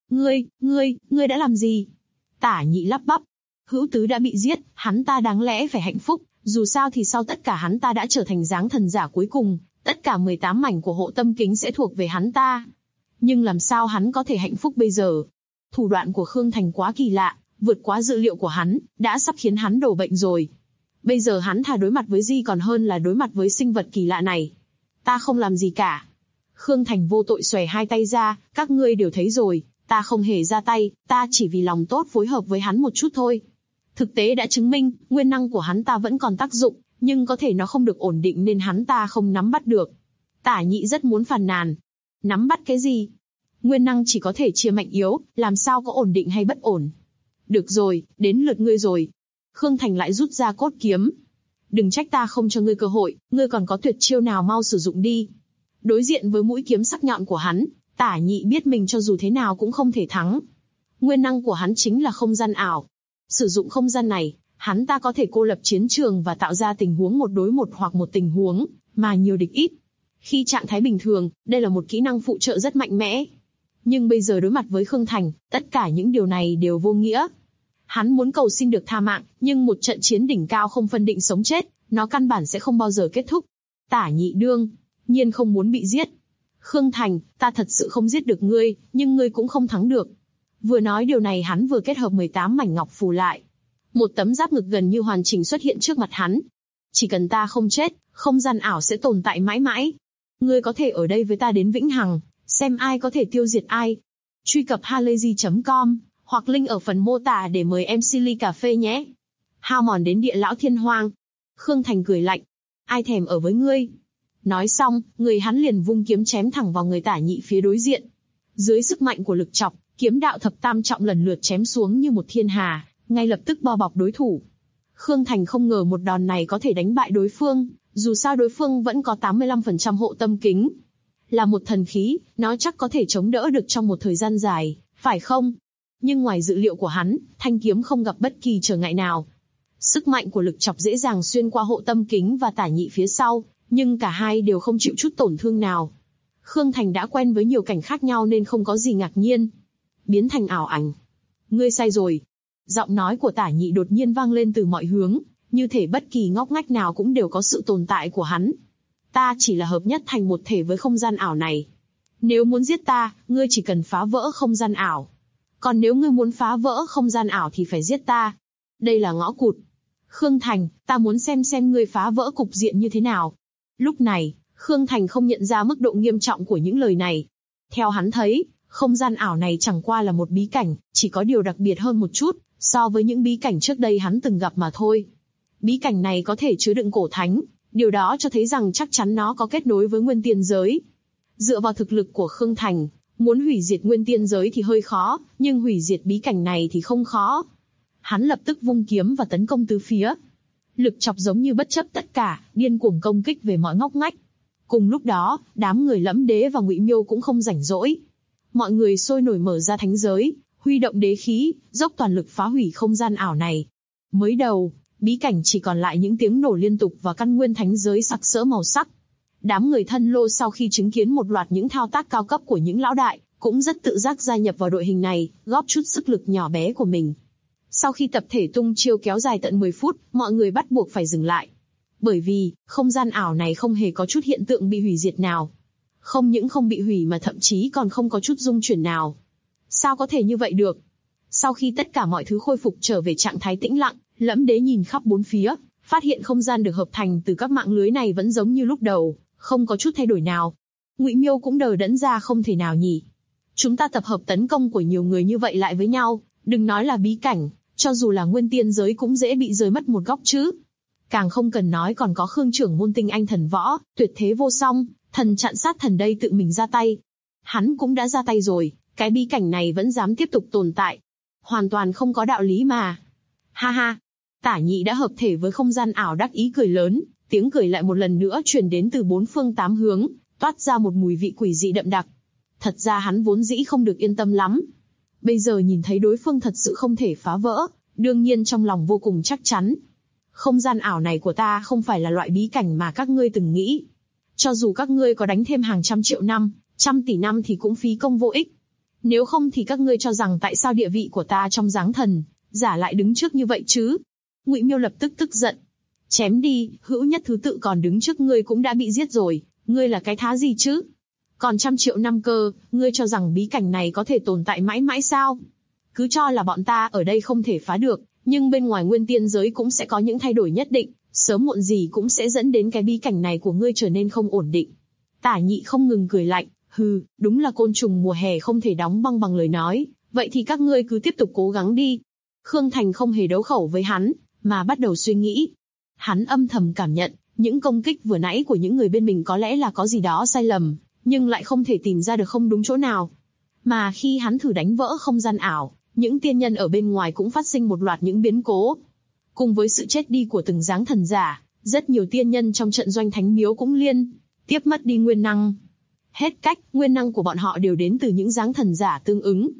Ngươi đã làm gì? Tả Nhị lắp bắp. Hữu Tứ đã bị giết, hắn ta đáng lẽ phải hạnh phúc, dù sao thì sau tất cả hắn ta đã trở thành dáng thần giả cuối cùng, tất cả 18 mảnh của hộ tâm kính sẽ thuộc về hắn ta. Nhưng làm sao hắn có thể hạnh phúc bây giờ? Thủ đoạn của Khương Thành quá kỳ lạ, vượt quá dự liệu của hắn, đã sắp khiến hắn đổ bệnh rồi. Bây giờ hắn thà đối mặt với Di còn hơn là đối mặt với sinh vật kỳ lạ này. Ta không làm gì cả. Khương Thành vô tội xòe hai tay ra, các ngươi đều thấy rồi, ta không hề ra tay, ta chỉ vì lòng tốt phối hợp với hắn một chút thôi. Thực tế đã chứng minh, nguyên năng của hắn ta vẫn còn tác dụng, nhưng có thể nó không được ổn định nên hắn ta không nắm bắt được. Tả Nhị rất muốn phàn nàn. Nắm bắt cái gì? Nguyên năng chỉ có thể chia mạnh yếu, làm sao có ổn định hay bất ổn. Được rồi, đến lượt ngươi rồi. Khương Thành lại rút ra cốt kiếm. Đừng trách ta không cho ngươi cơ hội, ngươi còn có tuyệt chiêu nào mau sử dụng đi. Đối diện với mũi kiếm sắc nhọn của hắn, Tả Nhị biết mình cho dù thế nào cũng không thể thắng. Nguyên năng của hắn chính là không gian ảo. Sử dụng không gian này, hắn ta có thể cô lập chiến trường và tạo ra tình huống một đối một hoặc một tình huống mà nhiều địch ít. Khi trạng thái bình thường, đây là một kỹ năng phụ trợ rất mạnh mẽ. Nhưng bây giờ đối mặt với Khương Thành, tất cả những điều này đều vô nghĩa. Hắn muốn cầu xin được tha mạng, nhưng một trận chiến đỉnh cao không phân định sống chết, nó căn bản sẽ không bao giờ kết thúc. Tả Nhị đương nhiên không muốn bị giết. Khương Thành, ta thật sự không giết được ngươi, nhưng ngươi cũng không thắng được. Vừa nói điều này hắn vừa kết hợp 18 mảnh ngọc phù lại. Một tấm giáp ngực gần như hoàn chỉnh xuất hiện trước mặt hắn. Chỉ cần ta không chết, không gian ảo sẽ tồn tại mãi mãi. Ngươi có thể ở đây với ta đến vĩnh hằng, xem ai có thể tiêu diệt ai. Truy cập halayzi.com, hoặc link ở phần mô tả để mời MC ly cà phê nhé. Hao mòn đến địa lão thiên hoang. Khương Thành cười lạnh. Ai thèm ở với ngươi. Nói xong, người hắn liền vung kiếm chém thẳng vào người Tả Nhị phía đối diện. Dưới sức mạnh của lực chọc, kiếm đạo thập tam trọng lần lượt chém xuống như một thiên hà, ngay lập tức bao bọc đối thủ. Khương Thành không ngờ một đòn này có thể đánh bại đối phương, dù sao đối phương vẫn có 85% hộ tâm kính. Là một thần khí, nó chắc có thể chống đỡ được trong một thời gian dài, phải không? Nhưng ngoài dự liệu của hắn, thanh kiếm không gặp bất kỳ trở ngại nào. Sức mạnh của lực chọc dễ dàng xuyên qua hộ tâm kính và Tả Nhị phía sau, nhưng cả hai đều không chịu chút tổn thương nào. Khương Thành đã quen với nhiều cảnh khác nhau nên không có gì ngạc nhiên. Biến thành ảo ảnh. Ngươi sai rồi. Giọng nói của Tả Nhị đột nhiên vang lên từ mọi hướng, như thể bất kỳ ngóc ngách nào cũng đều có sự tồn tại của hắn. Ta chỉ là hợp nhất thành một thể với không gian ảo này. Nếu muốn giết ta, ngươi chỉ cần phá vỡ không gian ảo. Còn nếu ngươi muốn phá vỡ không gian ảo thì phải giết ta. Đây là ngõ cụt. Khương Thành, ta muốn xem ngươi phá vỡ cục diện như thế nào. Lúc này, Khương Thành không nhận ra mức độ nghiêm trọng của những lời này. Theo hắn thấy, không gian ảo này chẳng qua là một bí cảnh, chỉ có điều đặc biệt hơn một chút, so với những bí cảnh trước đây hắn từng gặp mà thôi. Bí cảnh này có thể chứa đựng cổ thánh, điều đó cho thấy rằng chắc chắn nó có kết nối với nguyên tiên giới. Dựa vào thực lực của Khương Thành, muốn hủy diệt nguyên tiên giới thì hơi khó, nhưng hủy diệt bí cảnh này thì không khó. Hắn lập tức vung kiếm và tấn công tứ phía. Lực chọc giống như bất chấp tất cả, điên cuồng công kích về mọi ngóc ngách. Cùng lúc đó, đám người Lẫm Đế và Ngụy Miêu cũng không rảnh rỗi. Mọi người sôi nổi mở ra thánh giới, huy động đế khí, dốc toàn lực phá hủy không gian ảo này. Mới đầu, bí cảnh chỉ còn lại những tiếng nổ liên tục và căn nguyên thánh giới sặc sỡ màu sắc. Đám người Thân Lô sau khi chứng kiến một loạt những thao tác cao cấp của những lão đại, cũng rất tự giác gia nhập vào đội hình này, góp chút sức lực nhỏ bé của mình. Sau khi tập thể tung chiêu kéo dài tận 10 phút, mọi người bắt buộc phải dừng lại. Bởi vì, không gian ảo này không hề có chút hiện tượng bị hủy diệt nào. Không những không bị hủy mà thậm chí còn không có chút rung chuyển nào. Sao có thể như vậy được? Sau khi tất cả mọi thứ khôi phục trở về trạng thái tĩnh lặng, Lẫm Đế nhìn khắp bốn phía, phát hiện không gian được hợp thành từ các mạng lưới này vẫn giống như lúc đầu, không có chút thay đổi nào. Ngụy Miêu cũng đờ đẫn ra không thể nào nhỉ. Chúng ta tập hợp tấn công của nhiều người như vậy lại với nhau, đừng nói là bí cảnh, cho dù là nguyên tiên giới cũng dễ bị rơi mất một góc chứ. Càng không cần nói còn có Khương trưởng môn tinh anh thần võ, tuyệt thế vô song, thần chặn sát thần đây tự mình ra tay. Hắn cũng đã ra tay rồi, cái bí cảnh này vẫn dám tiếp tục tồn tại. Hoàn toàn không có đạo lý mà. Ha ha, Tả Nhị đã hợp thể với không gian ảo đắc ý cười lớn, tiếng cười lại một lần nữa truyền đến từ bốn phương tám hướng, toát ra một mùi vị quỷ dị đậm đặc. Thật ra hắn vốn dĩ không được yên tâm lắm. Bây giờ nhìn thấy đối phương thật sự không thể phá vỡ, đương nhiên trong lòng vô cùng chắc chắn. Không gian ảo này của ta không phải là loại bí cảnh mà các ngươi từng nghĩ. Cho dù các ngươi có đánh thêm hàng trăm triệu năm, trăm tỷ năm thì cũng phí công vô ích. Nếu không thì các ngươi cho rằng tại sao địa vị của ta trong dáng thần, giả lại đứng trước như vậy chứ? Ngụy Miêu lập tức tức giận. Chém đi, hữu nhất thứ tự còn đứng trước ngươi cũng đã bị giết rồi, ngươi là cái thá gì chứ? Còn trăm triệu năm cơ, ngươi cho rằng bí cảnh này có thể tồn tại mãi mãi sao? Cứ cho là bọn ta ở đây không thể phá được, nhưng bên ngoài nguyên tiên giới cũng sẽ có những thay đổi nhất định, sớm muộn gì cũng sẽ dẫn đến cái bí cảnh này của ngươi trở nên không ổn định. Tả Nhị không ngừng cười lạnh, hừ, đúng là côn trùng mùa hè không thể đóng băng bằng lời nói, vậy thì các ngươi cứ tiếp tục cố gắng đi. Khương Thành không hề đấu khẩu với hắn, mà bắt đầu suy nghĩ. Hắn âm thầm cảm nhận, những công kích vừa nãy của những người bên mình có lẽ là có gì đó sai lầm, nhưng lại không thể tìm ra được không đúng chỗ nào. Mà khi hắn thử đánh vỡ không gian ảo, những tiên nhân ở bên ngoài cũng phát sinh một loạt những biến cố. Cùng với sự chết đi của từng dáng thần giả, rất nhiều tiên nhân trong trận doanh thánh miếu cũng liên tiếp mất đi nguyên năng. Hết cách, nguyên năng của bọn họ đều đến từ những dáng thần giả tương ứng.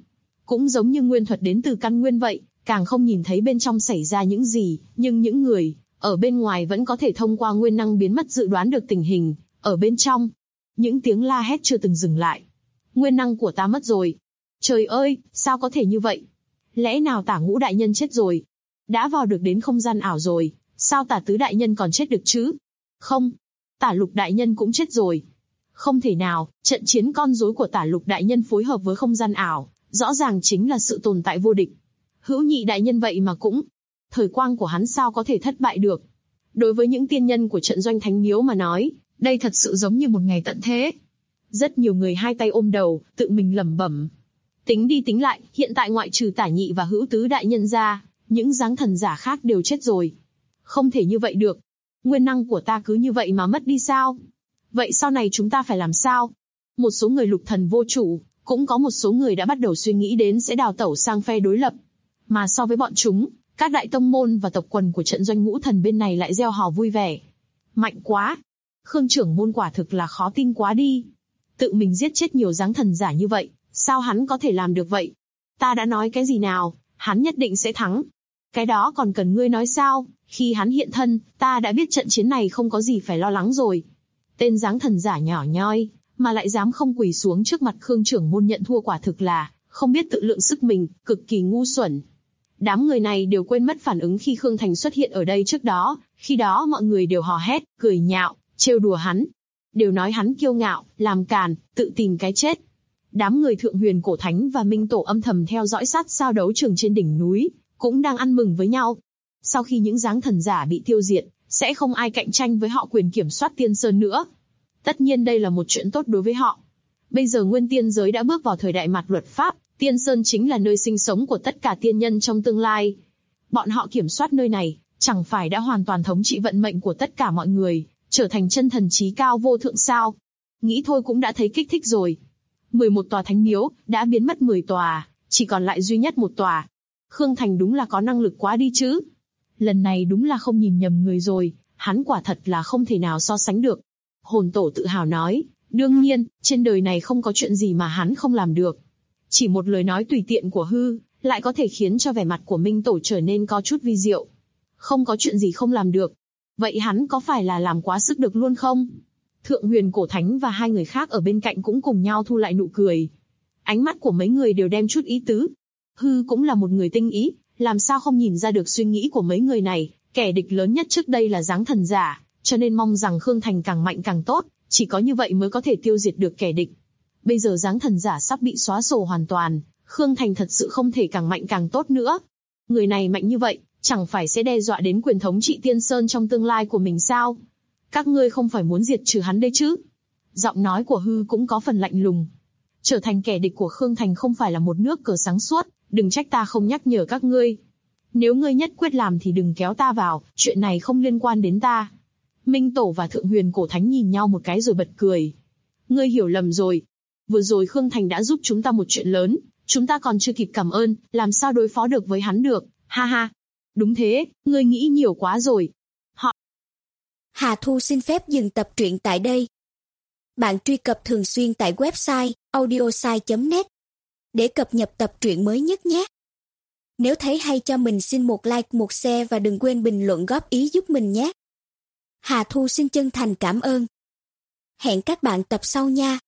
cũng giống như nguyên thuật đến từ căn nguyên vậy, càng không nhìn thấy bên trong xảy ra những gì, nhưng những người ở bên ngoài vẫn có thể thông qua nguyên năng biến mất dự đoán được tình hình ở bên trong. Những tiếng la hét chưa từng dừng lại. Nguyên năng của ta mất rồi. Trời ơi, sao có thể như vậy? Lẽ nào Tả Ngũ đại nhân chết rồi? Đã vào được đến không gian ảo rồi, sao Tả Tứ đại nhân còn chết được chứ? Không, Tả Lục đại nhân cũng chết rồi. Không thể nào, trận chiến con rối của Tả Lục đại nhân phối hợp với không gian ảo, rõ ràng chính là sự tồn tại vô địch. Hữu Nhị đại nhân vậy mà cũng, thời quang của hắn sao có thể thất bại được? Đối với những tiên nhân của trận doanh thánh miếu mà nói, đây thật sự giống như một ngày tận thế. Rất nhiều người hai tay ôm đầu, tự mình lẩm bẩm. Tính đi tính lại, hiện tại ngoại trừ Tả Nhị và Hữu Tứ đại nhân ra, những dáng thần giả khác đều chết rồi. Không thể như vậy được. Nguyên năng của ta cứ như vậy mà mất đi sao? Vậy sau này chúng ta phải làm sao? Một số người lục thần vô chủ, cũng có một số người đã bắt đầu suy nghĩ đến sẽ đào tẩu sang phe đối lập. Mà so với bọn chúng, các đại tông môn và tộc quần của trận doanh ngũ thần bên này lại reo hò vui vẻ. Mạnh quá! Khương trưởng môn quả thực là khó tin quá đi. Tự mình giết chết nhiều dáng thần giả như vậy, sao hắn có thể làm được vậy? Ta đã nói cái gì nào, hắn nhất định sẽ thắng. Cái đó còn cần ngươi nói sao? Khi hắn hiện thân, ta đã biết trận chiến này không có gì phải lo lắng rồi. Tên dáng thần giả nhỏ nhoi, mà lại dám không quỳ xuống trước mặt Khương trưởng môn nhận thua, quả thực là không biết tự lượng sức mình, cực kỳ ngu xuẩn. Đám người này đều quên mất phản ứng khi Khương Thành xuất hiện ở đây trước đó, khi đó mọi người đều hò hét, cười nhạo, trêu đùa hắn. Đều nói hắn kiêu ngạo, làm càn, tự tìm cái chết. Đám người Thượng Huyền Cổ Thánh và Minh Tổ âm thầm theo dõi sát sao đấu trường trên đỉnh núi, cũng đang ăn mừng với nhau. Sau khi những dáng thần giả bị tiêu diệt, sẽ không ai cạnh tranh với họ quyền kiểm soát Tiên Sơn nữa. Tất nhiên đây là một chuyện tốt đối với họ. Bây giờ nguyên tiên giới đã bước vào thời đại mặt luật pháp, Tiên Sơn chính là nơi sinh sống của tất cả tiên nhân trong tương lai. Bọn họ kiểm soát nơi này, chẳng phải đã hoàn toàn thống trị vận mệnh của tất cả mọi người, trở thành chân thần trí cao vô thượng sao? Nghĩ thôi cũng đã thấy kích thích rồi. 11 tòa thánh miếu, đã biến mất 10 tòa, chỉ còn lại duy nhất một tòa. Khương Thành đúng là có năng lực quá đi chứ. Lần này đúng là không nhìn nhầm người rồi, hắn quả thật là không thể nào so sánh được. Hồn Tổ tự hào nói, đương nhiên, trên đời này không có chuyện gì mà hắn không làm được. Chỉ một lời nói tùy tiện của hư, lại có thể khiến cho vẻ mặt của Minh Tổ trở nên có chút vi diệu. Không có chuyện gì không làm được. Vậy hắn có phải là làm quá sức được luôn không? Thượng Huyền Cổ Thánh và hai người khác ở bên cạnh cũng cùng nhau thu lại nụ cười. Ánh mắt của mấy người đều đem chút ý tứ. Hư cũng là một người tinh ý, làm sao không nhìn ra được suy nghĩ của mấy người này. Kẻ địch lớn nhất trước đây là dáng thần giả, cho nên mong rằng Khương Thành càng mạnh càng tốt, chỉ có như vậy mới có thể tiêu diệt được kẻ địch. Bây giờ dáng thần giả sắp bị xóa sổ hoàn toàn, Khương Thành thật sự không thể càng mạnh càng tốt nữa. Người này mạnh như vậy, chẳng phải sẽ đe dọa đến quyền thống trị Tiên Sơn trong tương lai của mình sao? Các ngươi không phải muốn diệt trừ hắn đấy chứ? Giọng nói của hư cũng có phần lạnh lùng. Trở thành kẻ địch của Khương Thành không phải là một nước cờ sáng suốt, đừng trách ta không nhắc nhở các ngươi. Nếu ngươi nhất quyết làm thì đừng kéo ta vào, chuyện này không liên quan đến ta. Minh Tổ và Thượng Huyền Cổ Thánh nhìn nhau một cái rồi bật cười. Ngươi hiểu lầm rồi. Vừa rồi Khương Thành đã giúp chúng ta một chuyện lớn, chúng ta còn chưa kịp cảm ơn, làm sao đối phó được với hắn được, ha ha. Đúng thế, ngươi nghĩ nhiều quá rồi. Hà Thu xin phép dừng tập truyện tại đây. Bạn truy cập thường xuyên tại website audiosai.net để cập nhật tập truyện mới nhất nhé. Nếu thấy hay cho mình xin một like, một share và đừng quên bình luận góp ý giúp mình nhé. Hà Thu xin chân thành cảm ơn. Hẹn các bạn tập sau nha.